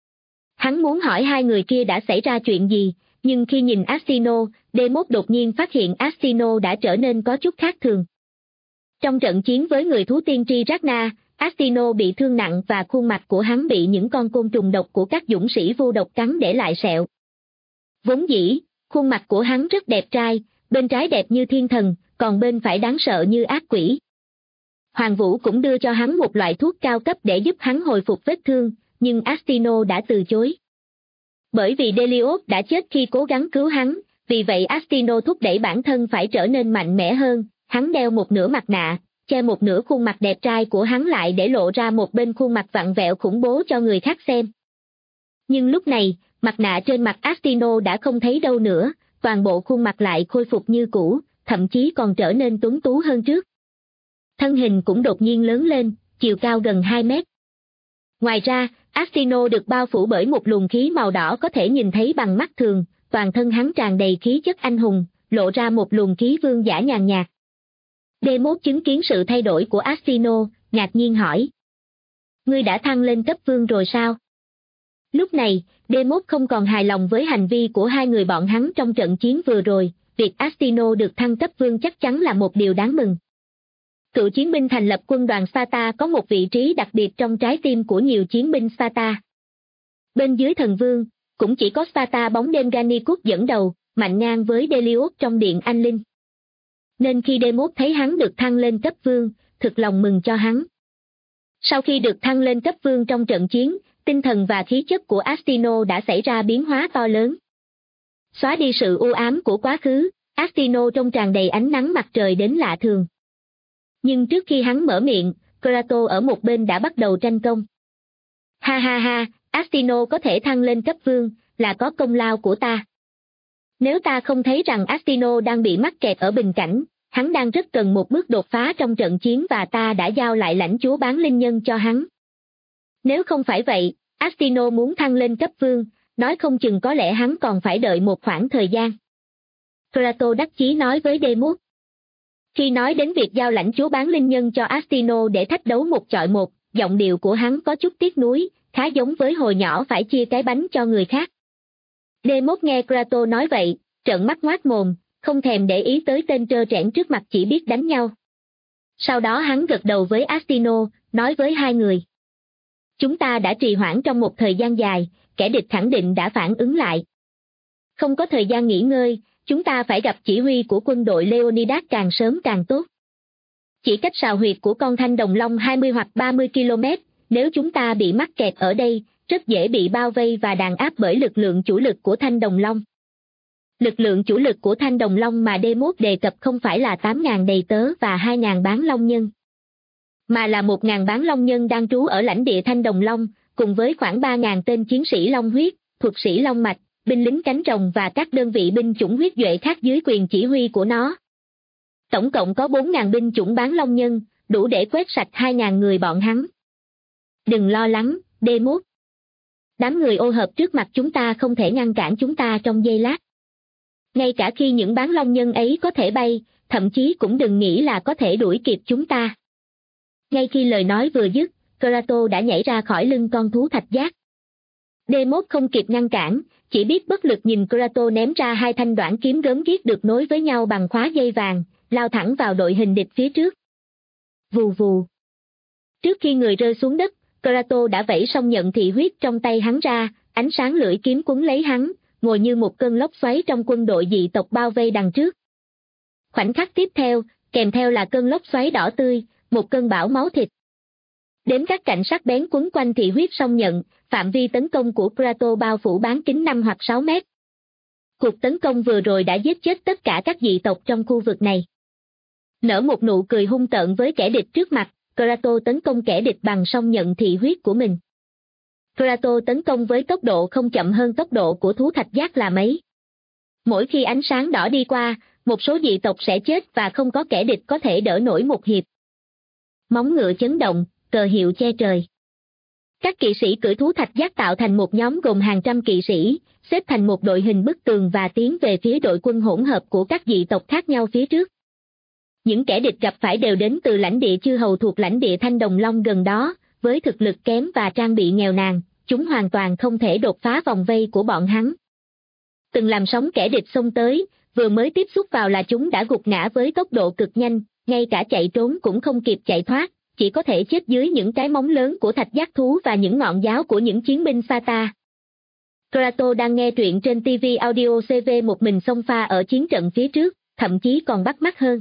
Hắn muốn hỏi hai người kia đã xảy ra chuyện gì, nhưng khi nhìn Astino, Deimos đột nhiên phát hiện Astino đã trở nên có chút khác thường. Trong trận chiến với người thú tiên tri Ragna, Astino bị thương nặng và khuôn mặt của hắn bị những con côn trùng độc của các dũng sĩ vô độc cắn để lại sẹo. Vốn dĩ, khuôn mặt của hắn rất đẹp trai, bên trái đẹp như thiên thần, còn bên phải đáng sợ như ác quỷ. Hoàng Vũ cũng đưa cho hắn một loại thuốc cao cấp để giúp hắn hồi phục vết thương, nhưng Astino đã từ chối. Bởi vì Delios đã chết khi cố gắng cứu hắn, vì vậy Astino thúc đẩy bản thân phải trở nên mạnh mẽ hơn, hắn đeo một nửa mặt nạ, che một nửa khuôn mặt đẹp trai của hắn lại để lộ ra một bên khuôn mặt vặn vẹo khủng bố cho người khác xem. Nhưng lúc này, mặt nạ trên mặt Astino đã không thấy đâu nữa, toàn bộ khuôn mặt lại khôi phục như cũ, thậm chí còn trở nên tuấn tú hơn trước. Thân hình cũng đột nhiên lớn lên, chiều cao gần 2 mét. Ngoài ra, Astino được bao phủ bởi một luồng khí màu đỏ có thể nhìn thấy bằng mắt thường, toàn thân hắn tràn đầy khí chất anh hùng, lộ ra một luồng khí vương giả nhàn nhạt. Deimos chứng kiến sự thay đổi của Astino, ngạc nhiên hỏi. Ngươi đã thăng lên cấp vương rồi sao? Lúc này, Deimos không còn hài lòng với hành vi của hai người bọn hắn trong trận chiến vừa rồi, việc Astino được thăng cấp vương chắc chắn là một điều đáng mừng. Cựu chiến binh thành lập quân đoàn Sparta có một vị trí đặc biệt trong trái tim của nhiều chiến binh Sparta. Bên dưới thần vương, cũng chỉ có Sparta bóng đêm Gannicus dẫn đầu, mạnh ngang với Delios trong điện anh linh. Nên khi Deimos thấy hắn được thăng lên cấp vương, thực lòng mừng cho hắn. Sau khi được thăng lên cấp vương trong trận chiến, tinh thần và khí chất của Astino đã xảy ra biến hóa to lớn. Xóa đi sự u ám của quá khứ, Astino trông tràn đầy ánh nắng mặt trời đến lạ thường. Nhưng trước khi hắn mở miệng, Crato ở một bên đã bắt đầu tranh công. Ha ha ha, Astino có thể thăng lên cấp vương, là có công lao của ta. Nếu ta không thấy rằng Astino đang bị mắc kẹt ở bình cảnh, hắn đang rất cần một bước đột phá trong trận chiến và ta đã giao lại lãnh chúa bán linh nhân cho hắn. Nếu không phải vậy, Astino muốn thăng lên cấp vương, nói không chừng có lẽ hắn còn phải đợi một khoảng thời gian. Crato đắc chí nói với Deimos. Khi nói đến việc giao lãnh chúa bán linh nhân cho Astino để thách đấu một chọi một, giọng điệu của hắn có chút tiếc nuối, khá giống với hồi nhỏ phải chia cái bánh cho người khác. Deimos nghe Crato nói vậy, trợn mắt ngoác mồm, không thèm để ý tới tên trơ trẽn trước mặt chỉ biết đánh nhau. Sau đó hắn gật đầu với Astino, nói với hai người. Chúng ta đã trì hoãn trong một thời gian dài, kẻ địch khẳng định đã phản ứng lại. Không có thời gian nghỉ ngơi, chúng ta phải gặp chỉ huy của quân đội Leonidas càng sớm càng tốt. Chỉ cách sào huyệt của con thanh đồng long 20 hoặc 30 km, nếu chúng ta bị mắc kẹt ở đây, rất dễ bị bao vây và đàn áp bởi lực lượng chủ lực của thanh đồng long. Lực lượng chủ lực của thanh đồng long mà D1 đề cập không phải là 8.000 đầy tớ và 2.000 bán long nhân, mà là 1.000 bán long nhân đang trú ở lãnh địa thanh đồng long, cùng với khoảng 3.000 tên chiến sĩ long huyết, thuật sĩ long mạch, binh lính cánh rồng và các đơn vị binh chủng huyết duệ khác dưới quyền chỉ huy của nó. Tổng cộng có 4.000 binh chủng bán long nhân, đủ để quét sạch 2.000 người bọn hắn. Đừng lo lắng, D1. Đám người ô hợp trước mặt chúng ta không thể ngăn cản chúng ta trong giây lát. Ngay cả khi những bán long nhân ấy có thể bay, thậm chí cũng đừng nghĩ là có thể đuổi kịp chúng ta. Ngay khi lời nói vừa dứt, Kratos đã nhảy ra khỏi lưng con thú thạch giác. D1 không kịp ngăn cản, chỉ biết bất lực nhìn Kratos ném ra hai thanh đoản kiếm gớm ghiếc được nối với nhau bằng khóa dây vàng, lao thẳng vào đội hình địch phía trước. Vù vù. Trước khi người rơi xuống đất, Kratos đã vẫy song nhận thị huyết trong tay hắn ra, ánh sáng lưỡi kiếm quấn lấy hắn, ngồi như một cơn lốc xoáy trong quân đội dị tộc bao vây đằng trước. Khoảnh khắc tiếp theo, kèm theo là cơn lốc xoáy đỏ tươi, một cơn bão máu thịt. Đến các cạnh sắc bén quấn quanh thị huyết song nhận, phạm vi tấn công của Kratos bao phủ bán kính 5 hoặc 6 mét. Cuộc tấn công vừa rồi đã giết chết tất cả các dị tộc trong khu vực này. Nở một nụ cười hung tợn với kẻ địch trước mặt, Kratos tấn công kẻ địch bằng song nhận thị huyết của mình. Kratos tấn công với tốc độ không chậm hơn tốc độ của thú thạch giác là mấy. Mỗi khi ánh sáng đỏ đi qua, một số dị tộc sẽ chết và không có kẻ địch có thể đỡ nổi một hiệp. Móng ngựa chấn động, cờ hiệu che trời. Các kỵ sĩ cưỡi thú thạch giác tạo thành một nhóm gồm hàng trăm kỵ sĩ, xếp thành một đội hình bức tường và tiến về phía đội quân hỗn hợp của các dị tộc khác nhau phía trước. Những kẻ địch gặp phải đều đến từ lãnh địa chư hầu thuộc lãnh địa thanh đồng long gần đó, với thực lực kém và trang bị nghèo nàn, chúng hoàn toàn không thể đột phá vòng vây của bọn hắn. Từng làm sóng kẻ địch xông tới, vừa mới tiếp xúc vào là chúng đã gục ngã với tốc độ cực nhanh, ngay cả chạy trốn cũng không kịp chạy thoát, chỉ có thể chết dưới những cái móng lớn của thạch giác thú và những ngọn giáo của những chiến binh Sparta. Kratos đang nghe truyện trên TV Audio CV một mình xông pha ở chiến trận phía trước, thậm chí còn bắt mắt hơn.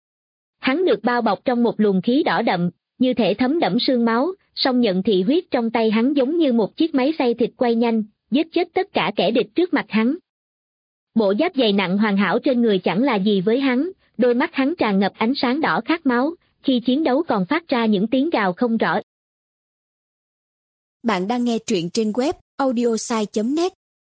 Hắn được bao bọc trong một luồng khí đỏ đậm, như thể thấm đẫm sương máu, song nhận thị huyết trong tay hắn giống như một chiếc máy xay thịt quay nhanh, giết chết tất cả kẻ địch trước mặt hắn. Bộ giáp dày nặng hoàn hảo trên người chẳng là gì với hắn, đôi mắt hắn tràn ngập ánh sáng đỏ khát máu, khi chiến đấu còn phát ra những tiếng gào không rõ. Bạn đang nghe truyện trên web audiosai.net.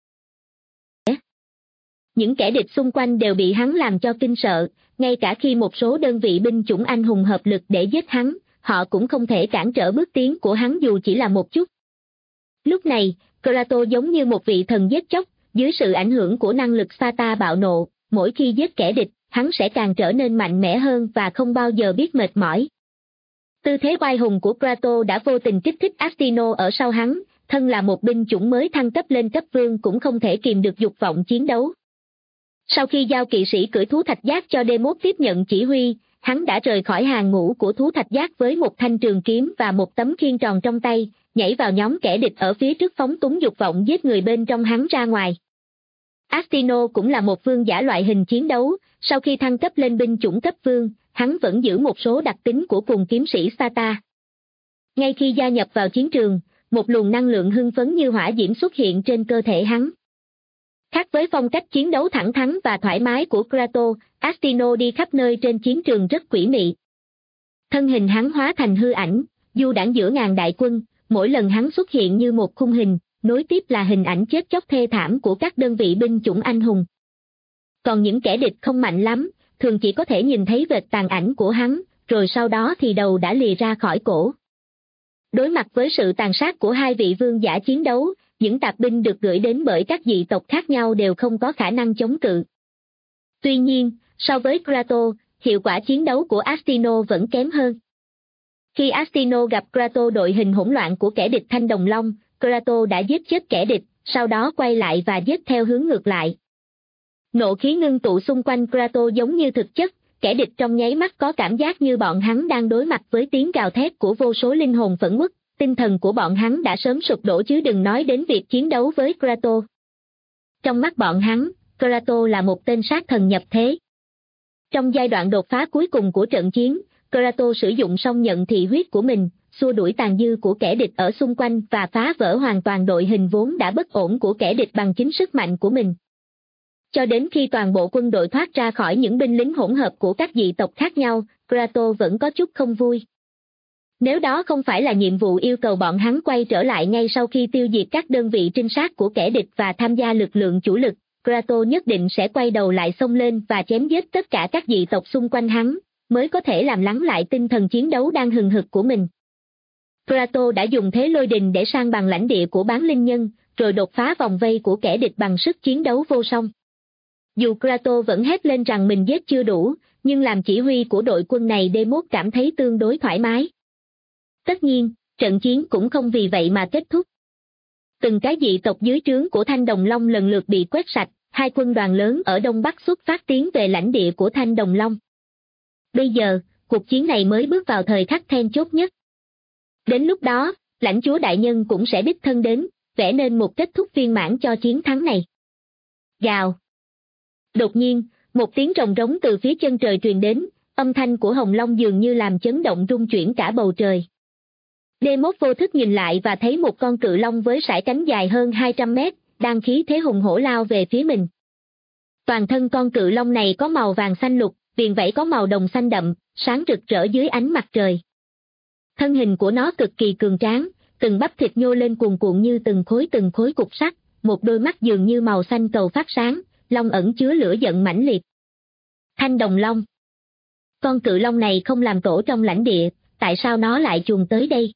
Những kẻ địch xung quanh đều bị hắn làm cho kinh sợ, ngay cả khi một số đơn vị binh chủng anh hùng hợp lực để giết hắn, họ cũng không thể cản trở bước tiến của hắn dù chỉ là một chút. Lúc này, Kratos giống như một vị thần giết chóc, dưới sự ảnh hưởng của năng lực Sparta bạo nộ, mỗi khi giết kẻ địch, hắn sẽ càng trở nên mạnh mẽ hơn và không bao giờ biết mệt mỏi. Tư thế oai hùng của Kratos đã vô tình kích thích Astino ở sau hắn, thân là một binh chủng mới thăng cấp lên cấp vương cũng không thể kìm được dục vọng chiến đấu. Sau khi giao kỵ sĩ cưỡi thú thạch giác cho D1 tiếp nhận chỉ huy, hắn đã rời khỏi hàng ngũ của thú thạch giác với một thanh trường kiếm và một tấm khiên tròn trong tay, nhảy vào nhóm kẻ địch ở phía trước phóng túng dục vọng giết người bên trong hắn ra ngoài. Astino cũng là một vương giả loại hình chiến đấu, sau khi thăng cấp lên binh chủng cấp vương, hắn vẫn giữ một số đặc tính của cùng kiếm sĩ Sparta. Ngay khi gia nhập vào chiến trường, một luồng năng lượng hưng phấn như hỏa diễm xuất hiện trên cơ thể hắn. Khác với phong cách chiến đấu thẳng thắn và thoải mái của Kratos, Astino đi khắp nơi trên chiến trường rất quỷ mị. Thân hình hắn hóa thành hư ảnh, du đãng giữa ngàn đại quân, mỗi lần hắn xuất hiện như một khung hình, nối tiếp là hình ảnh chết chóc thê thảm của các đơn vị binh chủng anh hùng. Còn những kẻ địch không mạnh lắm, thường chỉ có thể nhìn thấy vệt tàn ảnh của hắn, rồi sau đó thì đầu đã lìa ra khỏi cổ. Đối mặt với sự tàn sát của hai vị vương giả chiến đấu, những tạp binh được gửi đến bởi các dị tộc khác nhau đều không có khả năng chống cự. Tuy nhiên, so với Kratos, hiệu quả chiến đấu của Astino vẫn kém hơn. Khi Astino gặp Kratos đội hình hỗn loạn của kẻ địch thanh đồng long, Kratos đã giết chết kẻ địch, sau đó quay lại và giết theo hướng ngược lại. Nộ khí ngưng tụ xung quanh Kratos giống như thực chất, kẻ địch trong nháy mắt có cảm giác như bọn hắn đang đối mặt với tiếng gào thét của vô số linh hồn phẫn uất, tinh thần của bọn hắn đã sớm sụp đổ chứ đừng nói đến việc chiến đấu với Kratos. Trong mắt bọn hắn, Kratos là một tên sát thần nhập thế. Trong giai đoạn đột phá cuối cùng của trận chiến, Kratos sử dụng song nhận thị huyết của mình, xua đuổi tàn dư của kẻ địch ở xung quanh và phá vỡ hoàn toàn đội hình vốn đã bất ổn của kẻ địch bằng chính sức mạnh của mình. Cho đến khi toàn bộ quân đội thoát ra khỏi những binh lính hỗn hợp của các dị tộc khác nhau, Kratos vẫn có chút không vui. Nếu đó không phải là nhiệm vụ yêu cầu bọn hắn quay trở lại ngay sau khi tiêu diệt các đơn vị trinh sát của kẻ địch và tham gia lực lượng chủ lực, Kratos nhất định sẽ quay đầu lại xông lên và chém giết tất cả các dị tộc xung quanh hắn, mới có thể làm lắng lại tinh thần chiến đấu đang hừng hực của mình. Kratos đã dùng thế lôi đình để san bằng lãnh địa của bán linh nhân, rồi đột phá vòng vây của kẻ địch bằng sức chiến đấu vô song. Dù Kratos vẫn hét lên rằng mình giết chưa đủ, nhưng làm chỉ huy của đội quân này Deimos cảm thấy tương đối thoải mái. Tất nhiên, trận chiến cũng không vì vậy mà kết thúc. Từng cái dị tộc dưới trướng của Thanh Đồng Long lần lượt bị quét sạch, hai quân đoàn lớn ở Đông Bắc xuất phát tiến về lãnh địa của Thanh Đồng Long. Bây giờ, cuộc chiến này mới bước vào thời khắc then chốt nhất. Đến lúc đó, lãnh chúa đại nhân cũng sẽ đích thân đến, vẽ nên một kết thúc viên mãn cho chiến thắng này. Gào. Đột nhiên, một tiếng rồng rống từ phía chân trời truyền đến, âm thanh của Hồng Long dường như làm chấn động rung chuyển cả bầu trời. Deimos vô thức nhìn lại và thấy một con cự long với sải cánh dài hơn 200 mét, đang khí thế hùng hổ lao về phía mình. Toàn thân con cự long này có màu vàng xanh lục, viền vảy có màu đồng xanh đậm, sáng rực rỡ dưới ánh mặt trời. Thân hình của nó cực kỳ cường tráng, từng bắp thịt nhô lên cuồn cuộn như từng khối cục sắt, một đôi mắt dường như màu xanh cầu phát sáng, long ẩn chứa lửa giận mãnh liệt. Thanh Đồng Long. Con cự long này không làm tổ trong lãnh địa, tại sao nó lại chuồn tới đây?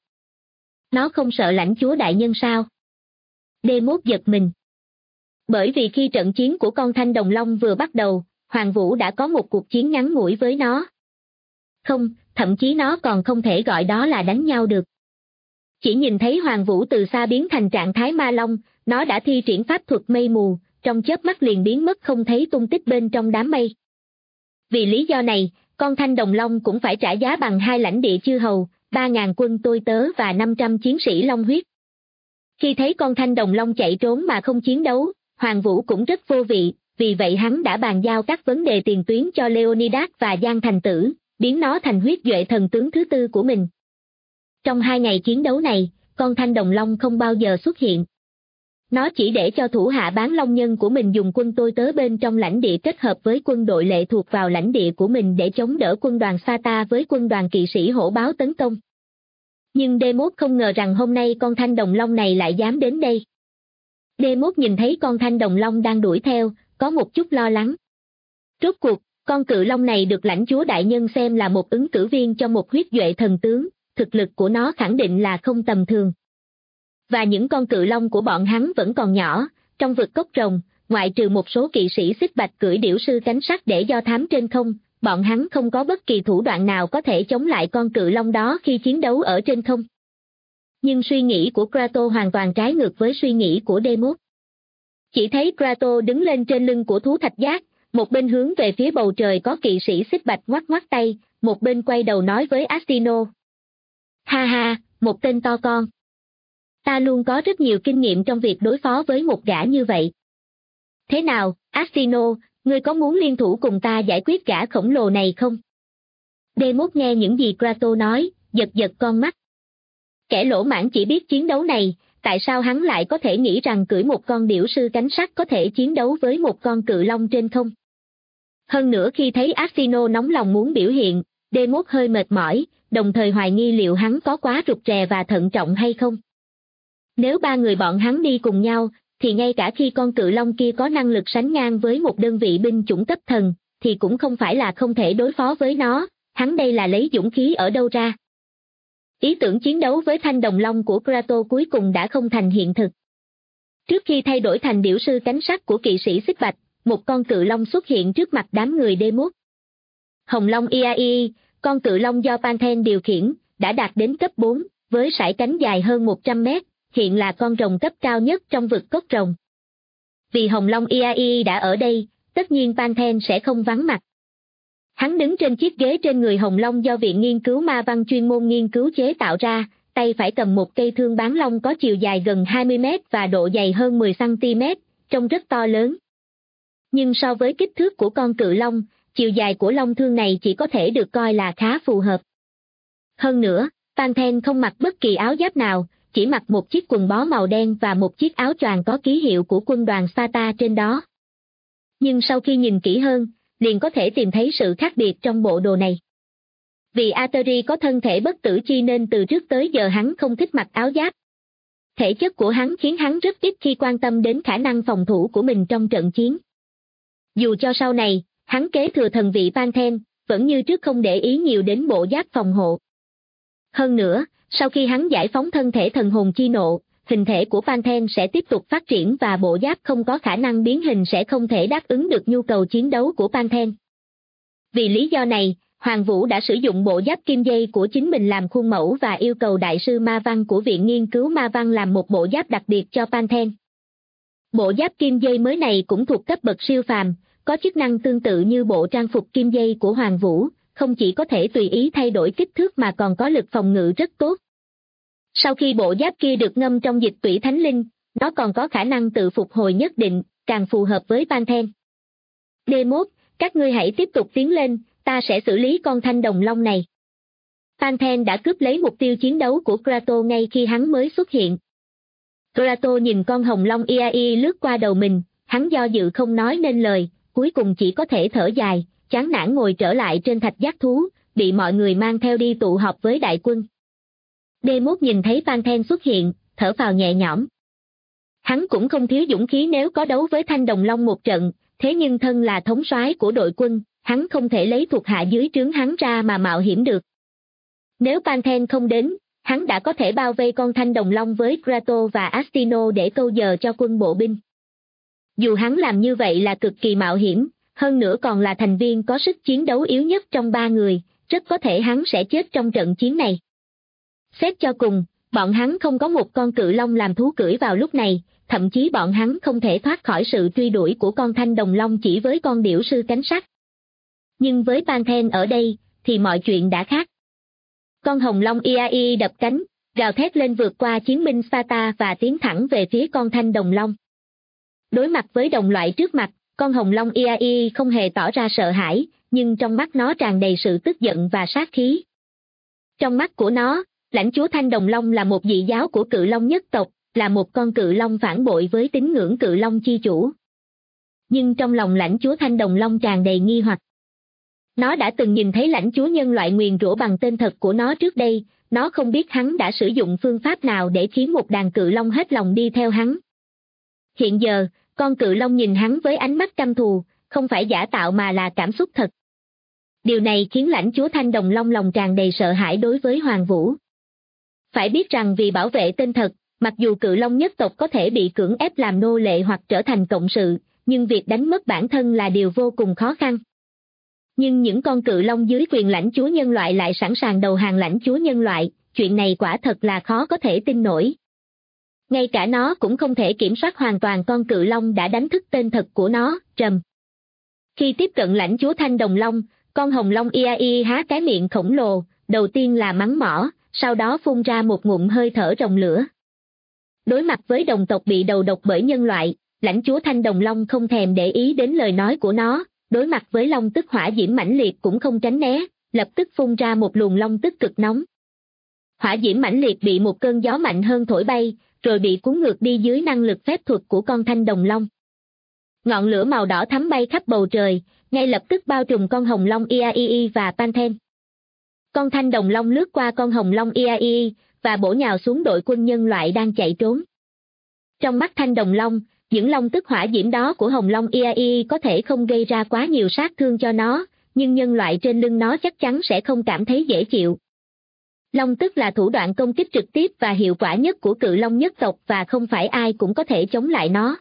Nó không sợ lãnh chúa đại nhân sao? Deimos giật mình. Bởi vì khi trận chiến của con Thanh Đồng Long vừa bắt đầu, Hoàng Vũ đã có một cuộc chiến ngắn ngủi với nó. Không, thậm chí nó còn không thể gọi đó là đánh nhau được. Chỉ nhìn thấy Hoàng Vũ từ xa biến thành trạng thái ma long, nó đã thi triển pháp thuật mây mù, trong chớp mắt liền biến mất không thấy tung tích bên trong đám mây. Vì lý do này, con Thanh Đồng Long cũng phải trả giá bằng 2 lãnh địa chư hầu, 3.000 quân tôi tớ và 500 chiến sĩ long huyết. Khi thấy con Thanh Đồng Long chạy trốn mà không chiến đấu, Hoàng Vũ cũng rất vô vị, vì vậy hắn đã bàn giao các vấn đề tiền tuyến cho Leonidas và Giang Thành Tử, biến nó thành huyết duệ thần tướng thứ tư của mình. Trong 2 ngày chiến đấu này, con Thanh Đồng Long không bao giờ xuất hiện. Nó chỉ để cho thủ hạ bán long nhân của mình dùng quân tôi tớ bên trong lãnh địa kết hợp với quân đội lệ thuộc vào lãnh địa của mình để chống đỡ quân đoàn Sata với quân đoàn kỵ sĩ hổ báo tấn công. Nhưng Deimos không ngờ rằng hôm nay con Thanh Đồng Long này lại dám đến đây. Deimos nhìn thấy con Thanh Đồng Long đang đuổi theo, có một chút lo lắng. Rốt cuộc, con cự long này được lãnh chúa đại nhân xem là một ứng cử viên cho một huyết duệ thần tướng, thực lực của nó khẳng định là không tầm thường. Và những con cự long của bọn hắn vẫn còn nhỏ, trong vực cốc rồng, ngoại trừ một số kỵ sĩ xích bạch cưỡi điểu sư cánh sắt để do thám trên không, bọn hắn không có bất kỳ thủ đoạn nào có thể chống lại con cự long đó khi chiến đấu ở trên không. Nhưng suy nghĩ của Kratos hoàn toàn trái ngược với suy nghĩ của Deimos. Chỉ thấy Kratos đứng lên trên lưng của thú thạch giác, một bên hướng về phía bầu trời có kỵ sĩ xích bạch ngoắc ngoắc tay, một bên quay đầu nói với Astino. Ha ha, một tên to con. Ta luôn có rất nhiều kinh nghiệm trong việc đối phó với một gã như vậy. Thế nào, Astino, ngươi có muốn liên thủ cùng ta giải quyết gã khổng lồ này không? Deimos nghe những gì Kratos nói, giật giật con mắt. Kẻ lỗ mãng chỉ biết chiến đấu này, tại sao hắn lại có thể nghĩ rằng cưỡi một con điểu sư cánh sắt có thể chiến đấu với một con cự long trên không? Hơn nữa khi thấy Astino nóng lòng muốn biểu hiện, Deimos hơi mệt mỏi, đồng thời hoài nghi liệu hắn có quá rụt rè và thận trọng hay không. Nếu 3 người bọn hắn đi cùng nhau, thì ngay cả khi con cự long kia có năng lực sánh ngang với một đơn vị binh chủng cấp thần, thì cũng không phải là không thể đối phó với nó, hắn đây là lấy dũng khí ở đâu ra. Ý tưởng chiến đấu với Thanh Đồng Long của Kratos cuối cùng đã không thành hiện thực. Trước khi thay đổi thành điểu sư cánh sắt của kỵ sĩ xích bạch, một con cự long xuất hiện trước mặt đám người Deimos. Hồng Long Iai, con cự long do Panthen điều khiển, đã đạt đến cấp 4, với sải cánh dài hơn 100 mét, hiện là con rồng cấp cao nhất trong vực cốc rồng. Vì Hồng Long Iai đã ở đây, tất nhiên Panthen sẽ không vắng mặt. Hắn đứng trên chiếc ghế trên người Hồng Long do Viện Nghiên cứu Ma Văn chuyên môn nghiên cứu chế tạo ra, tay phải cầm một cây thương bán long có chiều dài gần 20 mét và độ dày hơn 10 cm, trông rất to lớn. Nhưng so với kích thước của con cự long, chiều dài của long thương này chỉ có thể được coi là khá phù hợp. Hơn nữa, Panthen không mặc bất kỳ áo giáp nào, chỉ mặc một chiếc quần bó màu đen và một chiếc áo choàng có ký hiệu của quân đoàn Sparta trên đó. Nhưng sau khi nhìn kỹ hơn, liền có thể tìm thấy sự khác biệt trong bộ đồ này. Vì Ateri có thân thể bất tử chi nên từ trước tới giờ hắn không thích mặc áo giáp. Thể chất của hắn khiến hắn rất ít khi quan tâm đến khả năng phòng thủ của mình trong trận chiến. Dù cho sau này, hắn kế thừa thần vị Panthen, vẫn như trước không để ý nhiều đến bộ giáp phòng hộ. Hơn nữa, sau khi hắn giải phóng thân thể thần hồn chi nộ, hình thể của Panthen sẽ tiếp tục phát triển và bộ giáp không có khả năng biến hình sẽ không thể đáp ứng được nhu cầu chiến đấu của Panthen. Vì lý do này, Hoàng Vũ đã sử dụng bộ giáp kim dây của chính mình làm khuôn mẫu và yêu cầu đại sư ma văn của Viện Nghiên cứu Ma văn làm một bộ giáp đặc biệt cho Panthen. Bộ giáp kim dây mới này cũng thuộc cấp bậc siêu phàm, có chức năng tương tự như bộ trang phục kim dây của Hoàng Vũ, không chỉ có thể tùy ý thay đổi kích thước mà còn có lực phòng ngự rất tốt. Sau khi bộ giáp kia được ngâm trong dịch tủy thánh linh, nó còn có khả năng tự phục hồi nhất định, càng phù hợp với Panthen. D1, các ngươi hãy tiếp tục tiến lên, ta sẽ xử lý con thanh đồng long này. Panthen đã cướp lấy mục tiêu chiến đấu của Kratos ngay khi hắn mới xuất hiện. Kratos nhìn con hồng long Iai lướt qua đầu mình, hắn do dự không nói nên lời, cuối cùng chỉ có thể thở dài, chán nản ngồi trở lại trên thạch giác thú, bị mọi người mang theo đi tụ họp với đại quân. D1 nhìn thấy Panthen xuất hiện, thở phào nhẹ nhõm. Hắn cũng không thiếu dũng khí nếu có đấu với thanh đồng long một trận, thế nhưng thân là thống soái của đội quân, hắn không thể lấy thuộc hạ dưới trướng hắn ra mà mạo hiểm được. Nếu Panthen không đến, hắn đã có thể bao vây con thanh đồng long với Kratos và Astino để câu giờ cho quân bộ binh. Dù hắn làm như vậy là cực kỳ mạo hiểm, hơn nữa còn là thành viên có sức chiến đấu yếu nhất trong 3 người, rất có thể hắn sẽ chết trong trận chiến này. Xét cho cùng, bọn hắn không có một con cự long làm thú cưỡi vào lúc này, thậm chí bọn hắn không thể thoát khỏi sự truy đuổi của con thanh đồng long chỉ với con điểu sư cánh sắt. Nhưng với Panthen ở đây, thì mọi chuyện đã khác. Con hồng long Iai đập cánh, gào thét lên vượt qua chiến binh Sparta và tiến thẳng về phía con thanh đồng long. Đối mặt với đồng loại trước mặt, con hồng long Iai không hề tỏ ra sợ hãi, nhưng trong mắt nó tràn đầy sự tức giận và sát khí. Trong mắt của nó, lãnh chúa thanh đồng long là một dị giáo của cự long nhất tộc, là một con cự long phản bội với tín ngưỡng cự long chi chủ. Nhưng trong lòng lãnh chúa thanh đồng long tràn đầy nghi hoặc. Nó đã từng nhìn thấy lãnh chúa nhân loại nguyền rủa bằng tên thật của nó trước đây, nó không biết hắn đã sử dụng phương pháp nào để khiến một đàn cự long hết lòng đi theo hắn. Hiện giờ, con cự long nhìn hắn với ánh mắt căm thù, không phải giả tạo mà là cảm xúc thật. Điều này khiến lãnh chúa thanh đồng long lòng tràn đầy sợ hãi đối với Hoàng Vũ. Phải biết rằng vì bảo vệ tên thật, mặc dù cự long nhất tộc có thể bị cưỡng ép làm nô lệ hoặc trở thành cộng sự, nhưng việc đánh mất bản thân là điều vô cùng khó khăn. Nhưng những con cự long dưới quyền lãnh chúa nhân loại lại sẵn sàng đầu hàng lãnh chúa nhân loại, chuyện này quả thật là khó có thể tin nổi. Ngay cả nó cũng không thể kiểm soát hoàn toàn con cự long đã đánh thức tên thật của nó, Trầm. Khi tiếp cận lãnh chúa thanh đồng long, con hồng long Iai há cái miệng khổng lồ, đầu tiên là mắng mỏ, sau đó phun ra một ngụm hơi thở rồng lửa. Đối mặt với đồng tộc bị đầu độc bởi nhân loại, lãnh chúa thanh đồng long không thèm để ý đến lời nói của nó, đối mặt với long tức hỏa diễm mãnh liệt cũng không tránh né, lập tức phun ra một luồng long tức cực nóng. Hỏa diễm mãnh liệt bị một cơn gió mạnh hơn thổi bay, rồi bị cuốn ngược đi dưới năng lực phép thuật của con thanh đồng long. Ngọn lửa màu đỏ thắm bay khắp bầu trời, ngay lập tức bao trùm con hồng long Iai và Panthen. Con thanh đồng long lướt qua con hồng long Iai và bổ nhào xuống đội quân nhân loại đang chạy trốn. Trong mắt thanh đồng long, những long tức hỏa diễm đó của hồng long Iai có thể không gây ra quá nhiều sát thương cho nó, nhưng nhân loại trên lưng nó chắc chắn sẽ không cảm thấy dễ chịu. Long tức là thủ đoạn công kích trực tiếp và hiệu quả nhất của cự long nhất tộc và không phải ai cũng có thể chống lại nó.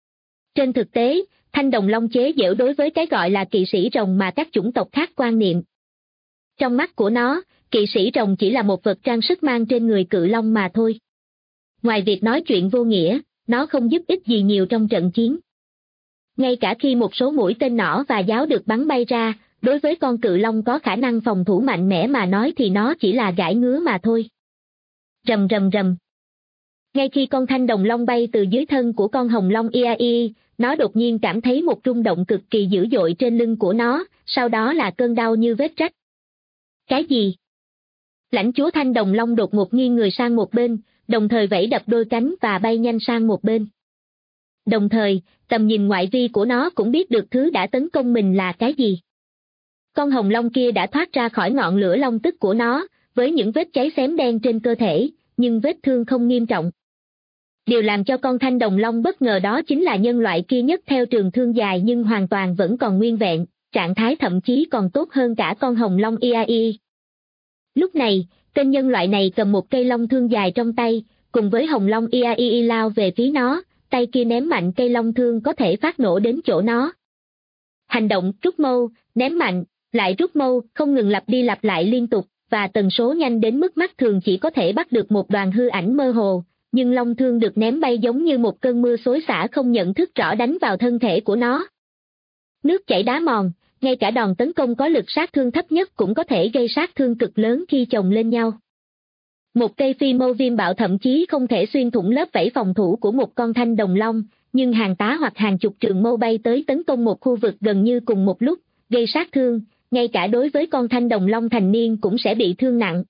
Trên thực tế, thanh đồng long chế giễu đối với cái gọi là kỵ sĩ rồng mà các chủng tộc khác quan niệm. Trong mắt của nó, kỵ sĩ rồng chỉ là một vật trang sức mang trên người cự long mà thôi. Ngoài việc nói chuyện vô nghĩa, nó không giúp ích gì nhiều trong trận chiến. Ngay cả khi một số mũi tên nỏ và giáo được bắn bay ra, đối với con cự long có khả năng phòng thủ mạnh mẽ mà nói thì nó chỉ là gãi ngứa mà thôi. Rầm rầm rầm. Ngay khi con thanh đồng long bay từ dưới thân của con hồng long Iai, nó đột nhiên cảm thấy một rung động cực kỳ dữ dội trên lưng của nó, sau đó là cơn đau như vết rách. Cái gì? Lãnh chúa thanh đồng long đột ngột nghiêng người sang một bên, đồng thời vẫy đập đôi cánh và bay nhanh sang một bên. Đồng thời, tầm nhìn ngoại vi của nó cũng biết được thứ đã tấn công mình là cái gì. Con hồng long kia đã thoát ra khỏi ngọn lửa long tức của nó, với những vết cháy xém đen trên cơ thể, nhưng vết thương không nghiêm trọng. Điều làm cho con thanh đồng long bất ngờ đó chính là nhân loại kia nhấc theo trường thương dài nhưng hoàn toàn vẫn còn nguyên vẹn, trạng thái thậm chí còn tốt hơn cả con hồng long Iai. Lúc này, tên nhân loại này cầm một cây long thương dài trong tay, cùng với hồng long Iai lao về phía nó, tay kia ném mạnh cây long thương có thể phát nổ đến chỗ nó. Hành động rút mâu, ném mạnh, lại rút mâu, không ngừng lặp đi lặp lại liên tục, và tần số nhanh đến mức mắt thường chỉ có thể bắt được một đoàn hư ảnh mơ hồ, nhưng long thương được ném bay giống như một cơn mưa xối xả không nhận thức rõ đánh vào thân thể của nó. Nước chảy đá mòn, ngay cả đòn tấn công có lực sát thương thấp nhất cũng có thể gây sát thương cực lớn khi chồng lên nhau. Một cây phi mâu viêm bạo thậm chí không thể xuyên thủng lớp vảy phòng thủ của một con thanh đồng long, nhưng hàng tá hoặc hàng chục trường mâu bay tới tấn công một khu vực gần như cùng một lúc, gây sát thương, ngay cả đối với con thanh đồng long thành niên cũng sẽ bị thương nặng.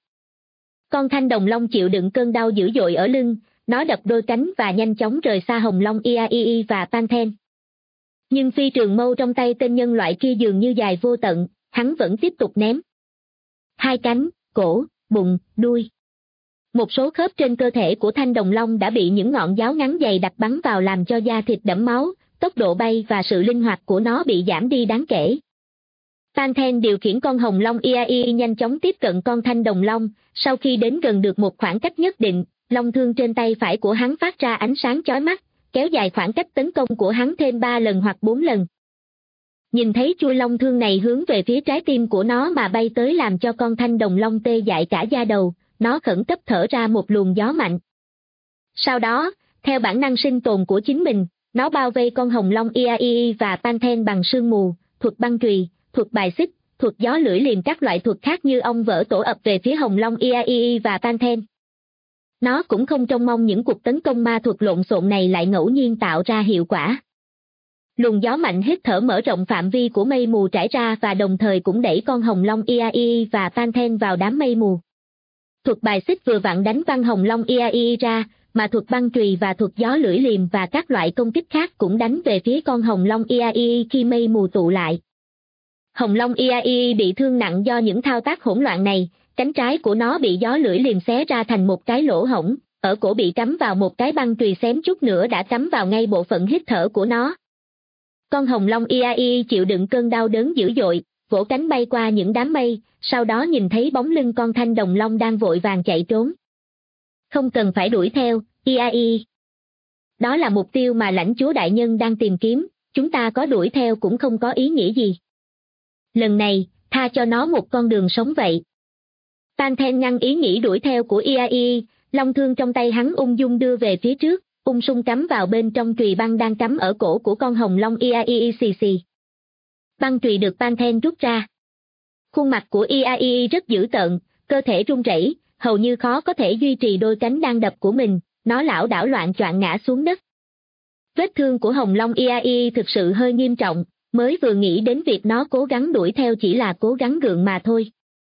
Con thanh đồng long chịu đựng cơn đau dữ dội ở lưng, nó đập đôi cánh và nhanh chóng rời xa hồng long Iai và Panthen. Nhưng phi trường mâu trong tay tên nhân loại kia dường như dài vô tận, hắn vẫn tiếp tục ném. Hai cánh, cổ, bụng, đuôi. Một số khớp trên cơ thể của thanh đồng long đã bị những ngọn giáo ngắn dày đặc bắn vào làm cho da thịt đẫm máu, tốc độ bay và sự linh hoạt của nó bị giảm đi đáng kể. Panthen điều khiển con hồng long Iai nhanh chóng tiếp cận con thanh đồng long, sau khi đến gần được một khoảng cách nhất định, long thương trên tay phải của hắn phát ra ánh sáng chói mắt, kéo dài khoảng cách tấn công của hắn thêm 3 lần hoặc 4 lần. Nhìn thấy chui long thương này hướng về phía trái tim của nó mà bay tới làm cho con thanh đồng long tê dại cả da đầu, nó khẩn cấp thở ra một luồng gió mạnh. Sau đó, theo bản năng sinh tồn của chính mình, nó bao vây con hồng long Iai và Panthen bằng sương mù, thuật băng chùy, thuật bài xích, thuật gió lưỡi liềm các loại thuật khác như ong vỡ tổ ập về phía hồng long Iai và Panthen. Nó cũng không trông mong những cuộc tấn công ma thuật lộn xộn này lại ngẫu nhiên tạo ra hiệu quả. Luồng gió mạnh hít thở mở rộng phạm vi của mây mù trải ra và đồng thời cũng đẩy con hồng long Iai và Panthen vào đám mây mù. Thuật bài xích vừa vặn đánh văng hồng long Iai ra, mà thuật băng chùy và thuật gió lưỡi liềm và các loại công kích khác cũng đánh về phía con hồng long Iai khi mây mù tụ lại. Hồng long Iai bị thương nặng do những thao tác hỗn loạn này, cánh trái của nó bị gió lưỡi liềm xé ra thành một cái lỗ hổng, ở cổ bị cắm vào một cái băng chùy xém chút nữa đã cắm vào ngay bộ phận hít thở của nó. Con hồng long Iai chịu đựng cơn đau đớn dữ dội, vỗ cánh bay qua những đám mây, sau đó nhìn thấy bóng lưng con thanh đồng long đang vội vàng chạy trốn. Không cần phải đuổi theo, Iai. Đó là mục tiêu mà lãnh chúa đại nhân đang tìm kiếm, chúng ta có đuổi theo cũng không có ý nghĩa gì. Lần này, tha cho nó một con đường sống vậy. Panthen ngăn ý nghĩ đuổi theo của Iai, long thương trong tay hắn ung dung đưa về phía trước, ung sung cắm vào bên trong chùy băng đang cắm ở cổ của con hồng long Iai xì xì. Băng chùy được Panthen rút ra. Khuôn mặt của Iai rất dữ tợn, cơ thể run rẩy, hầu như khó có thể duy trì đôi cánh đang đập của mình, nó lảo đảo loạn choạng ngã xuống đất. Vết thương của hồng long Iai thực sự hơi nghiêm trọng, mới vừa nghĩ đến việc nó cố gắng đuổi theo chỉ là cố gắng gượng mà thôi.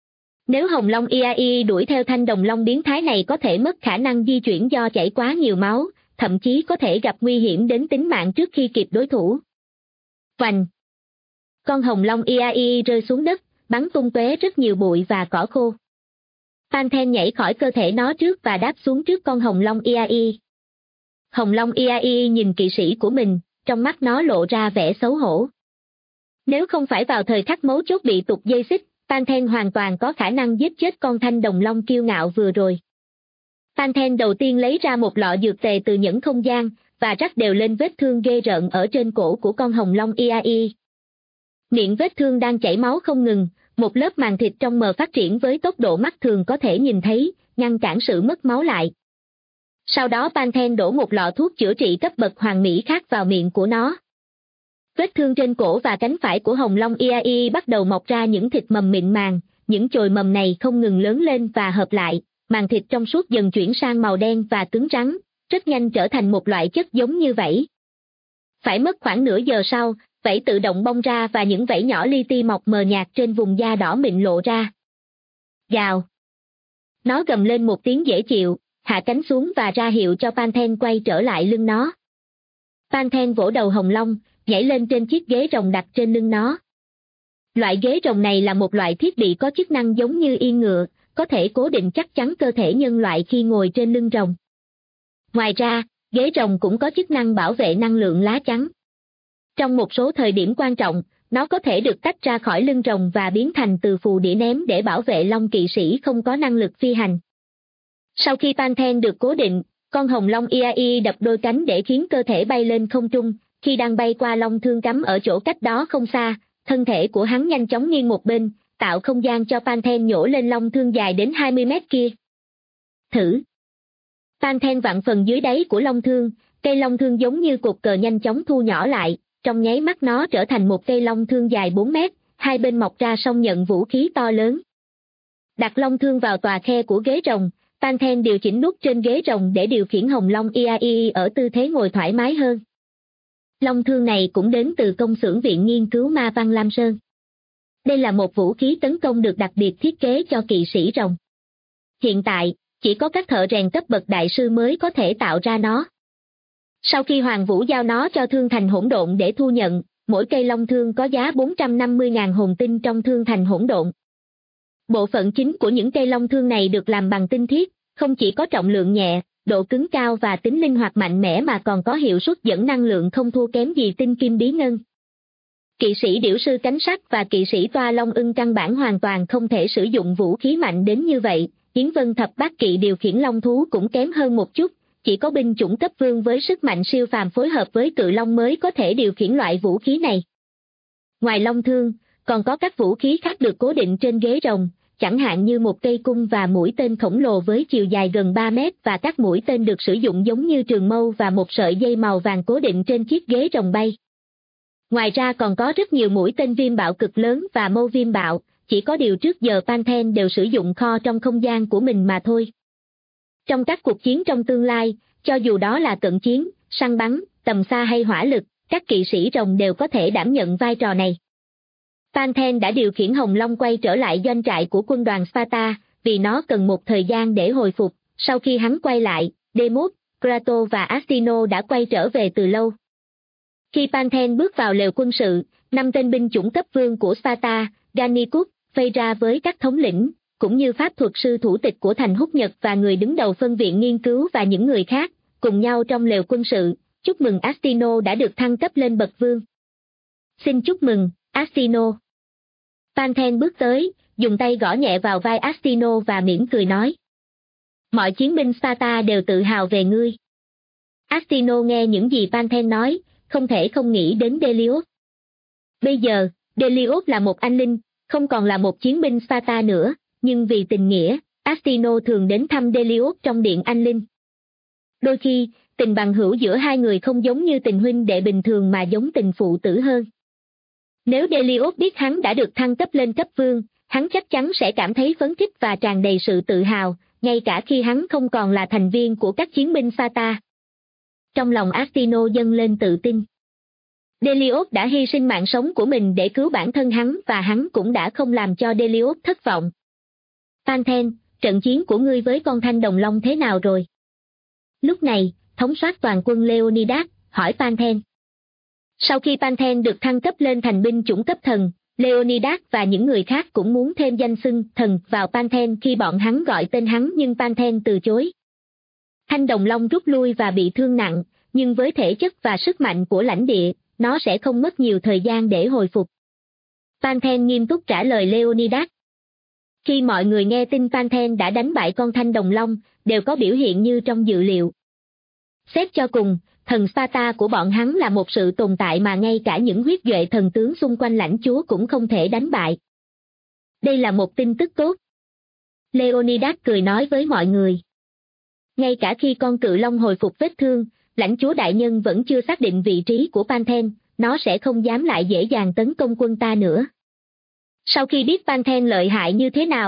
Nếu hồng long Iai đuổi theo thanh đồng long biến thái này có thể mất khả năng di chuyển do chảy quá nhiều máu, thậm chí có thể gặp nguy hiểm đến tính mạng trước khi kịp đối thủ. Vành! Con hồng long Iai rơi xuống đất, bắn tung tóe rất nhiều bụi và cỏ khô. Panthen nhảy khỏi cơ thể nó trước và đáp xuống trước con hồng long Iai. Hồng long Iai nhìn kỵ sĩ của mình, trong mắt nó lộ ra vẻ xấu hổ. Nếu không phải vào thời khắc mấu chốt bị tụt dây xích, Panthen hoàn toàn có khả năng giết chết con thanh đồng long kiêu ngạo vừa rồi. Panthen đầu tiên lấy ra một lọ dược tề từ nhẫn không gian, và rắc đều lên vết thương ghê rợn ở trên cổ của con hồng long Iai. Miệng vết thương đang chảy máu không ngừng, một lớp màng thịt trong mờ phát triển với tốc độ mắt thường có thể nhìn thấy, ngăn cản sự mất máu lại. Sau đó Panthen đổ một lọ thuốc chữa trị cấp bậc hoàn mỹ khác vào miệng của nó. Vết thương trên cổ và cánh phải của hồng long Iai bắt đầu mọc ra những thịt mầm mịn màng, những chồi mầm này không ngừng lớn lên và hợp lại, màng thịt trong suốt dần chuyển sang màu đen và cứng rắn, rất nhanh trở thành một loại chất giống như vảy. Phải mất khoảng nửa giờ sau, vảy tự động bong ra và những vảy nhỏ li ti mọc mờ nhạt trên vùng da đỏ mịn lộ ra. Gào. Nó gầm lên một tiếng dễ chịu, hạ cánh xuống và ra hiệu cho Panthen quay trở lại lưng nó. Panthen vỗ đầu Hồng Long, nhảy lên trên chiếc ghế rồng đặt trên lưng nó. Loại ghế rồng này là một loại thiết bị có chức năng giống như yên ngựa, có thể cố định chắc chắn cơ thể nhân loại khi ngồi trên lưng rồng. Ngoài ra, ghế rồng cũng có chức năng bảo vệ năng lượng lá chắn. Trong một số thời điểm quan trọng, nó có thể được tách ra khỏi lưng rồng và biến thành từ phù đĩa ném để bảo vệ Long kỵ sĩ không có năng lực phi hành. Sau khi Panthen được cố định, con hồng long Iai đập đôi cánh để khiến cơ thể bay lên không trung. Khi đang bay qua long thương cắm ở chỗ cách đó không xa, thân thể của hắn nhanh chóng nghiêng một bên, tạo không gian cho Panthen nhổ lên long thương dài đến 20 mét kia. Thử. Panthen vặn phần dưới đáy của long thương, cây long thương giống như cột cờ nhanh chóng thu nhỏ lại, trong nháy mắt nó trở thành một cây long thương dài 4 mét, hai bên mọc ra song nhận vũ khí to lớn. Đặt long thương vào tòa khe của ghế rồng, Panthen điều chỉnh nút trên ghế rồng để điều khiển hồng long Iai ở tư thế ngồi thoải mái hơn. Long thương này cũng đến từ công xưởng Viện Nghiên cứu Ma Văn Lam Sơn. Đây là một vũ khí tấn công được đặc biệt thiết kế cho kỵ sĩ rồng. Hiện tại, chỉ có các thợ rèn cấp bậc đại sư mới có thể tạo ra nó. Sau khi Hoàng Vũ giao nó cho Thương Thành Hỗn Độn để thu nhận, mỗi cây long thương có giá 450.000 hồn tinh trong Thương Thành Hỗn Độn. Bộ phận chính của những cây long thương này được làm bằng tinh thiết, không chỉ có trọng lượng nhẹ, độ cứng cao và tính linh hoạt mạnh mẽ mà còn có hiệu suất dẫn năng lượng không thua kém gì tinh kim bí ngân. Kỵ sĩ điểu sư cánh sắt và kỵ sĩ toa long ưng căn bản hoàn toàn không thể sử dụng vũ khí mạnh đến như vậy. Yến Vân Thập Bát Kỵ điều khiển long thú cũng kém hơn một chút, chỉ có binh chủng cấp vương với sức mạnh siêu phàm phối hợp với cự long mới có thể điều khiển loại vũ khí này. Ngoài long thương, còn có các vũ khí khác được cố định trên ghế rồng, chẳng hạn như một cây cung và mũi tên khổng lồ với chiều dài gần 3 mét và các mũi tên được sử dụng giống như trường mâu và một sợi dây màu vàng cố định trên chiếc ghế rồng bay. Ngoài ra còn có rất nhiều mũi tên viêm bạo cực lớn và mâu viêm bạo, chỉ có điều trước giờ Panthen đều sử dụng kho trong không gian của mình mà thôi. Trong các cuộc chiến trong tương lai, cho dù đó là cận chiến, săn bắn, tầm xa hay hỏa lực, các kỵ sĩ rồng đều có thể đảm nhận vai trò này. Panthen đã điều khiển Hồng Long quay trở lại doanh trại của quân đoàn Sparta, vì nó cần một thời gian để hồi phục. Sau khi hắn quay lại, Deimos, Kratos và Astino đã quay trở về từ lâu. Khi Panthen bước vào lều quân sự, 5 tên binh chủng cấp vương của Sparta, Gannicus, vây ra với các thống lĩnh, cũng như pháp thuật sư thủ tịch của thành Húc Nhật và người đứng đầu phân viện nghiên cứu và những người khác, cùng nhau trong lều quân sự, chúc mừng Astino đã được thăng cấp lên bậc vương. Xin chúc mừng, Astino. Panthen bước tới, dùng tay gõ nhẹ vào vai Astino và mỉm cười nói. Mọi chiến binh Sparta đều tự hào về ngươi. Astino nghe những gì Panthen nói, không thể không nghĩ đến Delius. Bây giờ, Delius là một anh linh, không còn là một chiến binh Sparta nữa, nhưng vì tình nghĩa, Astino thường đến thăm Delius trong điện anh linh. Đôi khi, tình bằng hữu giữa hai người không giống như tình huynh đệ bình thường mà giống tình phụ tử hơn. Nếu Delius biết hắn đã được thăng cấp lên cấp vương, hắn chắc chắn sẽ cảm thấy phấn khích và tràn đầy sự tự hào, ngay cả khi hắn không còn là thành viên của các chiến binh Sparta. Trong lòng Astino dâng lên tự tin. Delius đã hy sinh mạng sống của mình để cứu bản thân hắn và hắn cũng đã không làm cho Delius thất vọng. Panthen, trận chiến của ngươi với con thanh đồng long thế nào rồi? Lúc này, thống soát toàn quân Leonidas hỏi Panthen. Sau khi Panthen được thăng cấp lên thành binh chủng cấp thần, Leonidas và những người khác cũng muốn thêm danh xưng thần vào Panthen khi bọn hắn gọi tên hắn nhưng Panthen từ chối. Thanh đồng long rút lui và bị thương nặng, nhưng với thể chất và sức mạnh của lãnh địa, nó sẽ không mất nhiều thời gian để hồi phục. Panthen nghiêm túc trả lời Leonidas. Khi mọi người nghe tin Panthen đã đánh bại con thanh đồng long, đều có biểu hiện như trong dự liệu. Xét cho cùng, thần Sparta của bọn hắn là một sự tồn tại mà ngay cả những huyết duệ thần tướng xung quanh lãnh chúa cũng không thể đánh bại. Đây là một tin tức tốt. Leonidas cười nói với mọi người. Ngay cả khi con cự long hồi phục vết thương, lãnh chúa đại nhân vẫn chưa xác định vị trí của Panthen, nó sẽ không dám lại dễ dàng tấn công quân ta nữa. Sau khi biết Panthen lợi hại như thế nào,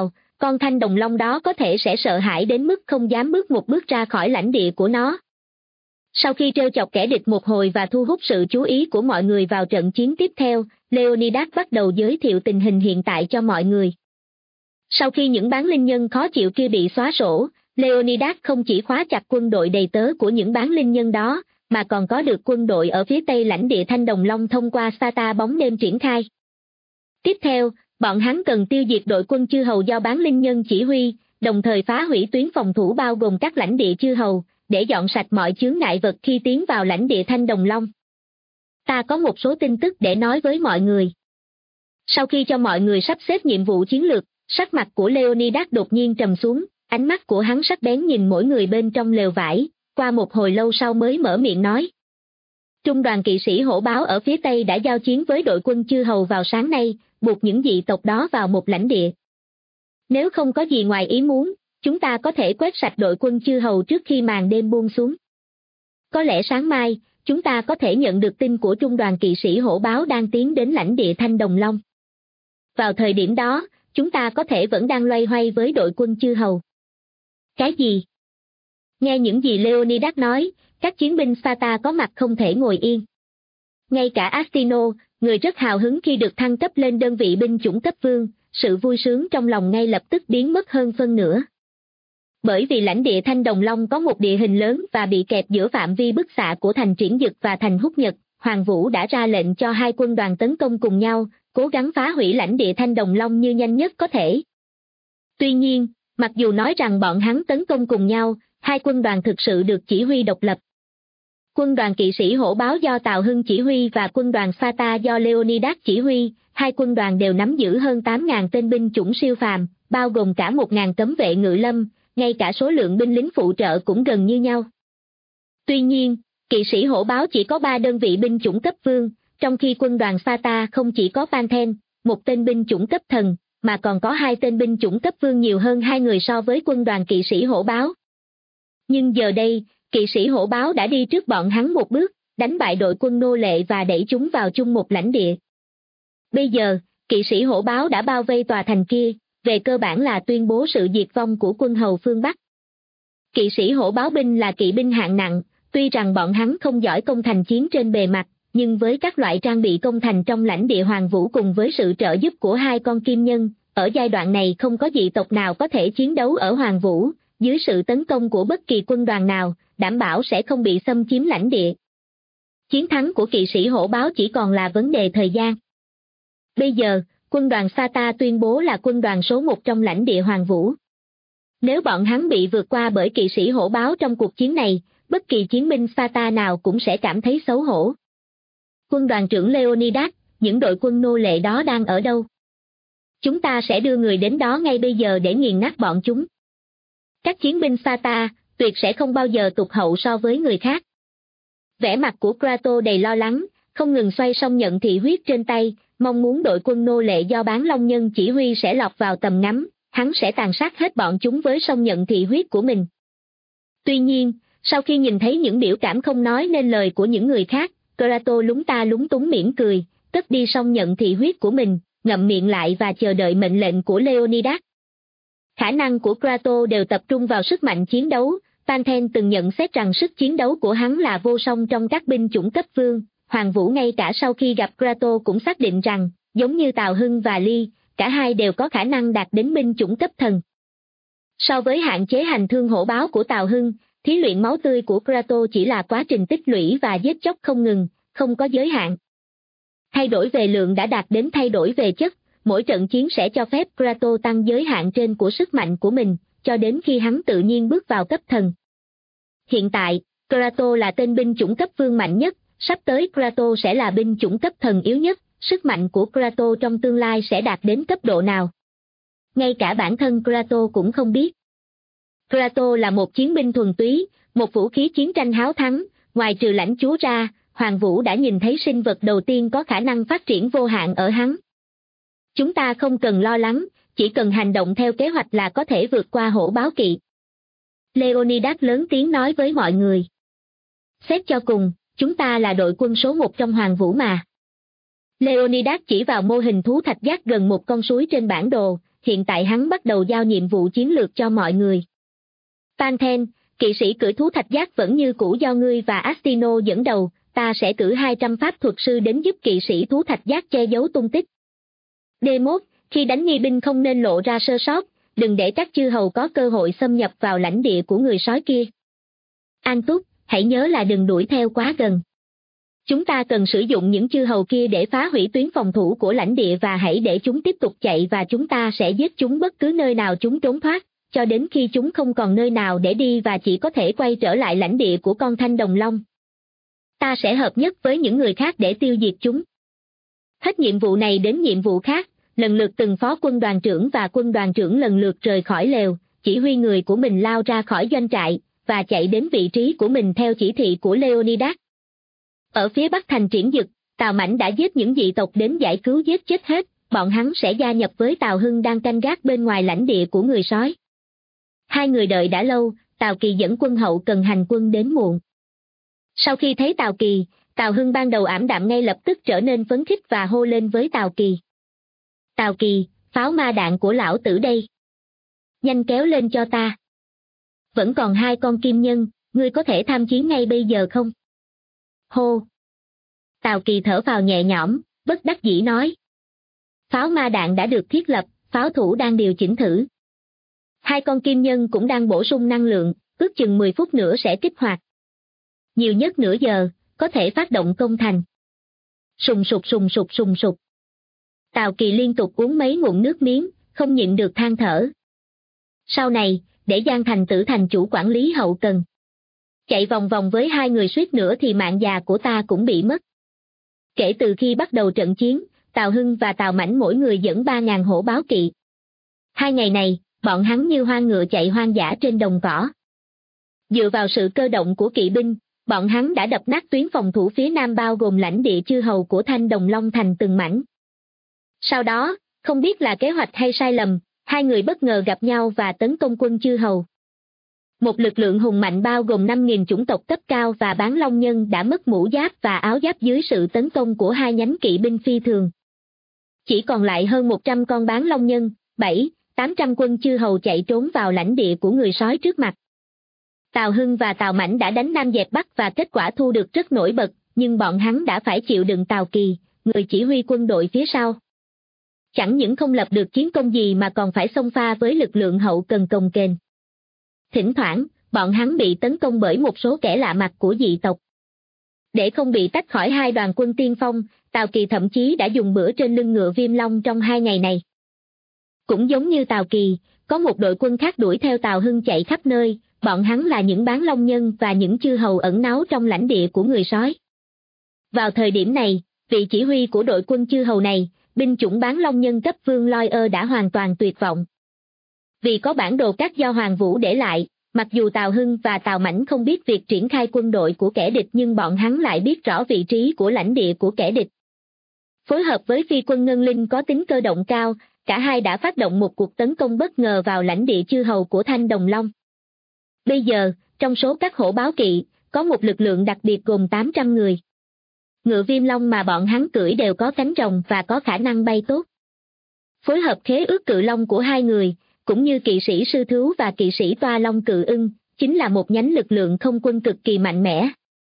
con thanh đồng long đó có thể sẽ sợ hãi đến mức không dám bước một bước ra khỏi lãnh địa của nó. Sau khi trêu chọc kẻ địch một hồi và thu hút sự chú ý của mọi người vào trận chiến tiếp theo, Leonidas bắt đầu giới thiệu tình hình hiện tại cho mọi người. Sau khi những bán linh nhân khó chịu kia bị xóa sổ, Leonidas không chỉ khóa chặt quân đội đầy tớ của những bán linh nhân đó, mà còn có được quân đội ở phía tây lãnh địa Thanh Đồng Long thông qua Sata bóng đêm triển khai. Tiếp theo, bọn hắn cần tiêu diệt đội quân chư hầu do bán linh nhân chỉ huy, đồng thời phá hủy tuyến phòng thủ bao gồm các lãnh địa chư hầu, để dọn sạch mọi chướng ngại vật khi tiến vào lãnh địa Thanh Đồng Long. Ta có một số tin tức để nói với mọi người. Sau khi cho mọi người sắp xếp nhiệm vụ chiến lược, sắc mặt của Leonidas đột nhiên trầm xuống, ánh mắt của hắn sắc bén nhìn mỗi người bên trong lều vải, qua một hồi lâu sau mới mở miệng nói. Trung đoàn kỵ sĩ hổ báo ở phía Tây đã giao chiến với đội quân chư hầu vào sáng nay, buộc những dị tộc đó vào một lãnh địa. Nếu không có gì ngoài ý muốn, chúng ta có thể quét sạch đội quân chư hầu trước khi màn đêm buông xuống. Có lẽ sáng mai, chúng ta có thể nhận được tin của trung đoàn kỵ sĩ hổ báo đang tiến đến lãnh địa Thanh Đồng Long. Vào thời điểm đó, chúng ta có thể vẫn đang loay hoay với đội quân chư hầu. Cái gì? Nghe những gì Leonidas nói, các chiến binh Sparta có mặt không thể ngồi yên. Ngay cả Astino, người rất hào hứng khi được thăng cấp lên đơn vị binh chủng cấp vương, sự vui sướng trong lòng ngay lập tức biến mất hơn phân nửa. Bởi vì lãnh địa Thanh Đồng Long có một địa hình lớn và bị kẹp giữa phạm vi bức xạ của thành Triển Dực và thành Húc Nhật, Hoàng Vũ đã ra lệnh cho hai quân đoàn tấn công cùng nhau, cố gắng phá hủy lãnh địa Thanh Đồng Long như nhanh nhất có thể. Tuy nhiên, mặc dù nói rằng bọn hắn tấn công cùng nhau, hai quân đoàn thực sự được chỉ huy độc lập. Quân đoàn kỵ sĩ hổ báo do Tào Hưng chỉ huy và quân đoàn Sparta do Leonidas chỉ huy, hai quân đoàn đều nắm giữ hơn 8.000 tên binh chủng siêu phàm, bao gồm cả 1.000 cấm vệ ngự lâm, ngay cả số lượng binh lính phụ trợ cũng gần như nhau. Tuy nhiên, kỵ sĩ hổ báo chỉ có 3 đơn vị binh chủng cấp vương, trong khi quân đoàn Sparta không chỉ có Panthen, một tên binh chủng cấp thần, mà còn có 2 tên binh chủng cấp vương nhiều hơn 2 người so với quân đoàn kỵ sĩ hổ báo. Nhưng giờ đây, kỵ sĩ hổ báo đã đi trước bọn hắn một bước, đánh bại đội quân nô lệ và đẩy chúng vào chung một lãnh địa. Bây giờ, kỵ sĩ hổ báo đã bao vây tòa thành kia, về cơ bản là tuyên bố sự diệt vong của quân hầu phương Bắc. Kỵ sĩ hổ báo binh là kỵ binh hạng nặng, tuy rằng bọn hắn không giỏi công thành chiến trên bề mặt, nhưng với các loại trang bị công thành trong lãnh địa Hoàng Vũ cùng với sự trợ giúp của hai con kim nhân, ở giai đoạn này không có dị tộc nào có thể chiến đấu ở Hoàng Vũ, dưới sự tấn công của bất kỳ quân đoàn nào, đảm bảo sẽ không bị xâm chiếm lãnh địa. Chiến thắng của kỵ sĩ hổ báo chỉ còn là vấn đề thời gian. Bây giờ, quân đoàn Sparta tuyên bố là quân đoàn số 1 trong lãnh địa Hoàng Vũ. Nếu bọn hắn bị vượt qua bởi kỵ sĩ hổ báo trong cuộc chiến này, bất kỳ chiến binh Sparta nào cũng sẽ cảm thấy xấu hổ. Quân đoàn trưởng Leonidas, những đội quân nô lệ đó đang ở đâu? Chúng ta sẽ đưa người đến đó ngay bây giờ để nghiền nát bọn chúng. Các chiến binh Sparta tuyệt sẽ không bao giờ tụt hậu so với người khác. Vẻ mặt của Kratos đầy lo lắng, không ngừng xoay song nhận thị huyết trên tay, mong muốn đội quân nô lệ do bán long nhân chỉ huy sẽ lọt vào tầm ngắm, hắn sẽ tàn sát hết bọn chúng với song nhận thị huyết của mình. Tuy nhiên, sau khi nhìn thấy những biểu cảm không nói nên lời của những người khác, Kratos lúng ta lúng túng mỉm cười, cất đi song nhận thị huyết của mình, ngậm miệng lại và chờ đợi mệnh lệnh của Leonidas. Khả năng của Kratos đều tập trung vào sức mạnh chiến đấu, Panthen từng nhận xét rằng sức chiến đấu của hắn là vô song trong các binh chủng cấp vương. Hoàng Vũ ngay cả sau khi gặp Kratos cũng xác định rằng, giống như Tào Hưng và Ly, cả hai đều có khả năng đạt đến binh chủng cấp thần. So với hạn chế hành thương hổ báo của Tào Hưng, thí luyện máu tươi của Kratos chỉ là quá trình tích lũy và giết chóc không ngừng, không có giới hạn. Thay đổi về lượng đã đạt đến thay đổi về chất, mỗi trận chiến sẽ cho phép Kratos tăng giới hạn trên của sức mạnh của mình, cho đến khi hắn tự nhiên bước vào cấp thần. Hiện tại, Kratos là tên binh chủng cấp vương mạnh nhất, sắp tới Kratos sẽ là binh chủng cấp thần yếu nhất, sức mạnh của Kratos trong tương lai sẽ đạt đến cấp độ nào? Ngay cả bản thân Kratos cũng không biết. Kratos là một chiến binh thuần túy, một vũ khí chiến tranh háo thắng, ngoài trừ lãnh chúa ra, Hoàng Vũ đã nhìn thấy sinh vật đầu tiên có khả năng phát triển vô hạn ở hắn. Chúng ta không cần lo lắng, chỉ cần hành động theo kế hoạch là có thể vượt qua hổ báo kỵ. Leonidas lớn tiếng nói với mọi người. Xét cho cùng, chúng ta là đội quân số 1 trong Hoàng Vũ mà. Leonidas chỉ vào mô hình thú thạch giác gần một con suối trên bản đồ, hiện tại hắn bắt đầu giao nhiệm vụ chiến lược cho mọi người. Panthen, kỵ sĩ cưỡi thú thạch giác vẫn như cũ do ngươi và Astino dẫn đầu, ta sẽ cử 200 pháp thuật sư đến giúp kỵ sĩ thú thạch giác che giấu tung tích. D1, khi đánh nghi binh không nên lộ ra sơ sót, đừng để các chư hầu có cơ hội xâm nhập vào lãnh địa của người sói kia. An Túc, hãy nhớ là đừng đuổi theo quá gần. Chúng ta cần sử dụng những chư hầu kia để phá hủy tuyến phòng thủ của lãnh địa và hãy để chúng tiếp tục chạy và chúng ta sẽ giết chúng bất cứ nơi nào chúng trốn thoát, cho đến khi chúng không còn nơi nào để đi và chỉ có thể quay trở lại lãnh địa của con Thanh Đồng Long. Ta sẽ hợp nhất với những người khác để tiêu diệt chúng. Hết nhiệm vụ này đến nhiệm vụ khác, lần lượt từng phó quân đoàn trưởng và quân đoàn trưởng lần lượt rời khỏi lều, chỉ huy người của mình lao ra khỏi doanh trại, và chạy đến vị trí của mình theo chỉ thị của Leonidas. Ở phía bắc thành Triển Dực, Tào Mãnh đã giết những dị tộc đến giải cứu giết chết hết, bọn hắn sẽ gia nhập với Tào Hưng đang canh gác bên ngoài lãnh địa của người sói. Hai người đợi đã lâu, Tào Kỳ dẫn quân hậu cần hành quân đến muộn. Sau khi thấy Tào Kỳ, Tào Hưng ban đầu ảm đạm ngay lập tức trở nên phấn khích và hô lên với Tào Kỳ. Tào Kỳ, pháo ma đạn của lão tử đây. Nhanh kéo lên cho ta. Vẫn còn 2 con kim nhân, ngươi có thể tham chiến ngay bây giờ không? Hô! Tào Kỳ thở vào nhẹ nhõm, bất đắc dĩ nói. Pháo ma đạn đã được thiết lập, pháo thủ đang điều chỉnh thử. 2 con kim nhân cũng đang bổ sung năng lượng, ước chừng 10 phút nữa sẽ kích hoạt. Nhiều nhất nửa giờ, có thể phát động công thành. Sùng sục sùng sục sùng sục. Tào Kỳ liên tục uống mấy ngụm nước miếng, không nhịn được than thở. Sau này, để Giang Thành Tử thành chủ quản lý hậu cần. Chạy vòng vòng với 2 người suýt nữa thì mạng già của ta cũng bị mất. Kể từ khi bắt đầu trận chiến, Tào Hưng và Tào Mãnh mỗi người dẫn 3.000 hổ báo kỵ. 2 ngày này, bọn hắn như hoang ngựa chạy hoang dã trên đồng cỏ. Dựa vào sự cơ động của kỵ binh, bọn hắn đã đập nát tuyến phòng thủ phía nam bao gồm lãnh địa chư hầu của Thanh Đồng Long thành từng mảnh. Sau đó, không biết là kế hoạch hay sai lầm, 2 người bất ngờ gặp nhau và tấn công quân chư hầu. Một lực lượng hùng mạnh bao gồm 5.000 chủng tộc cấp cao và bán long nhân đã mất mũ giáp và áo giáp dưới sự tấn công của 2 nhánh kỵ binh phi thường. Chỉ còn lại hơn 100 con bán long nhân, 700-800 quân chư hầu chạy trốn vào lãnh địa của người sói trước mặt. Tào Hưng và Tào Mãnh đã đánh Nam dẹp Bắc và kết quả thu được rất nổi bật, nhưng bọn hắn đã phải chịu đựng Tào Kỳ, người chỉ huy quân đội phía sau. Chẳng những không lập được chiến công gì mà còn phải xông pha với lực lượng hậu cần cồng kềnh. Thỉnh thoảng, bọn hắn bị tấn công bởi một số kẻ lạ mặt của dị tộc. Để không bị tách khỏi 2 đoàn quân tiên phong, Tào Kỳ thậm chí đã dùng bữa trên lưng ngựa Viêm Long trong 2 ngày này. Cũng giống như Tào Kỳ, có một đội quân khác đuổi theo Tào Hưng chạy khắp nơi, bọn hắn là những bán long nhân và những chư hầu ẩn náu trong lãnh địa của người sói. Vào thời điểm này, vị chỉ huy của đội quân chư hầu này, binh chủng bán long nhân cấp vương Lawyer đã hoàn toàn tuyệt vọng. Vì có bản đồ cát do Hoàng Vũ để lại, mặc dù Tào Hưng và Tào Mãnh không biết việc triển khai quân đội của kẻ địch nhưng bọn hắn lại biết rõ vị trí của lãnh địa của kẻ địch. Phối hợp với phi quân Ngân Linh có tính cơ động cao, cả hai đã phát động một cuộc tấn công bất ngờ vào lãnh địa chư hầu của Thanh Đồng Long. Bây giờ, trong số các hổ báo kỵ, có một lực lượng đặc biệt gồm 800 người. Ngựa Viêm Long mà bọn hắn cưỡi đều có cánh rồng và có khả năng bay tốt. Phối hợp khế ước cự long của 2 người, cũng như kỵ sĩ sư thú và kỵ sĩ toa long cự ưng, chính là một nhánh lực lượng không quân cực kỳ mạnh mẽ.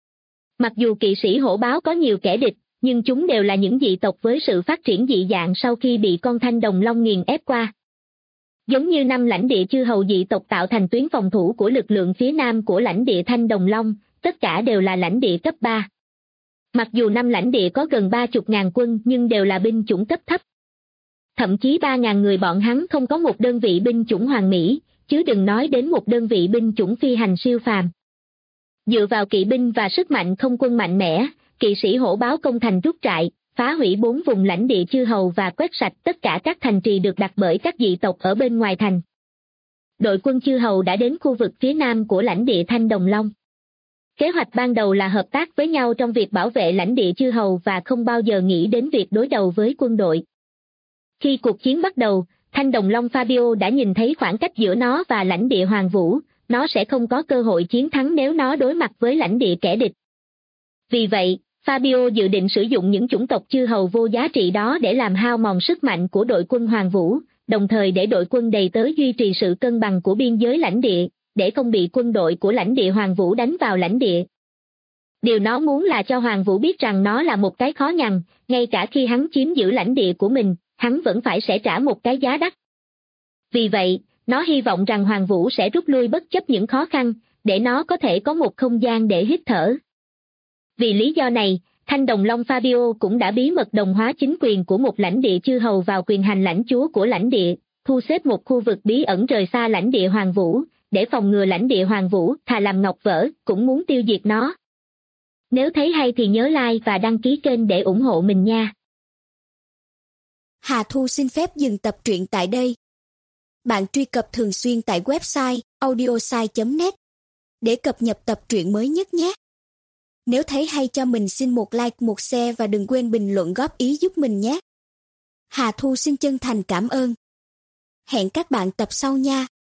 Mặc dù kỵ sĩ hổ báo có nhiều kẻ địch, nhưng chúng đều là những dị tộc với sự phát triển dị dạng sau khi bị con Thanh Đồng Long nghiền ép qua. Giống như 5 lãnh địa chư hầu dị tộc tạo thành tuyến phòng thủ của lực lượng phía nam của lãnh địa Thanh Đồng Long, tất cả đều là lãnh địa cấp 3. Mặc dù 5 lãnh địa có gần 30.000 quân nhưng đều là binh chủng cấp thấp. Thậm chí 3.000 người bọn hắn không có một đơn vị binh chủng hoàn mỹ, chứ đừng nói đến một đơn vị binh chủng phi hành siêu phàm. Dựa vào kỵ binh và sức mạnh không quân mạnh mẽ, kỵ sĩ hổ báo công thành rút trại, phá hủy 4 vùng lãnh địa chư hầu và quét sạch tất cả các thành trì được đặt bởi các dị tộc ở bên ngoài thành. Đội quân chư hầu đã đến khu vực phía nam của lãnh địa Thanh Đồng Long. Kế hoạch ban đầu là hợp tác với nhau trong việc bảo vệ lãnh địa chư hầu và không bao giờ nghĩ đến việc đối đầu với quân đội. Khi cuộc chiến bắt đầu, Thanh Đồng Long Fabio đã nhìn thấy khoảng cách giữa nó và lãnh địa Hoàng Vũ, nó sẽ không có cơ hội chiến thắng nếu nó đối mặt với lãnh địa kẻ địch. Vì vậy, Fabio dự định sử dụng những chủng tộc chư hầu vô giá trị đó để làm hao mòn sức mạnh của đội quân Hoàng Vũ, đồng thời để đội quân đầy tớ duy trì sự cân bằng của biên giới lãnh địa, để không bị quân đội của lãnh địa Hoàng Vũ đánh vào lãnh địa. Điều nó muốn là cho Hoàng Vũ biết rằng nó là một cái khó nhằn, ngay cả khi hắn chiếm giữ lãnh địa của mình, hắn vẫn phải sẽ trả một cái giá đắt. Vì vậy, nó hy vọng rằng Hoàng Vũ sẽ rút lui bất chấp những khó khăn, để nó có thể có một không gian để hít thở. Vì lý do này, Thanh Đồng Long Fabio cũng đã bí mật đồng hóa chính quyền của một lãnh địa chư hầu vào quyền hành lãnh chúa của lãnh địa, thu xếp một khu vực bí ẩn rời xa lãnh địa Hoàng Vũ, để phòng ngừa lãnh địa Hoàng Vũ thà làm ngọc vỡ cũng muốn tiêu diệt nó. Nếu thấy hay thì nhớ like và đăng ký kênh để ủng hộ mình nha. Hà Thu xin phép dừng tập truyện tại đây. Bạn truy cập thường xuyên tại website audiosai.net để cập nhật tập truyện mới nhất nhé. Nếu thấy hay cho mình xin một like, một share và đừng quên bình luận góp ý giúp mình nhé. Hà Thu xin chân thành cảm ơn. Hẹn các bạn tập sau nha.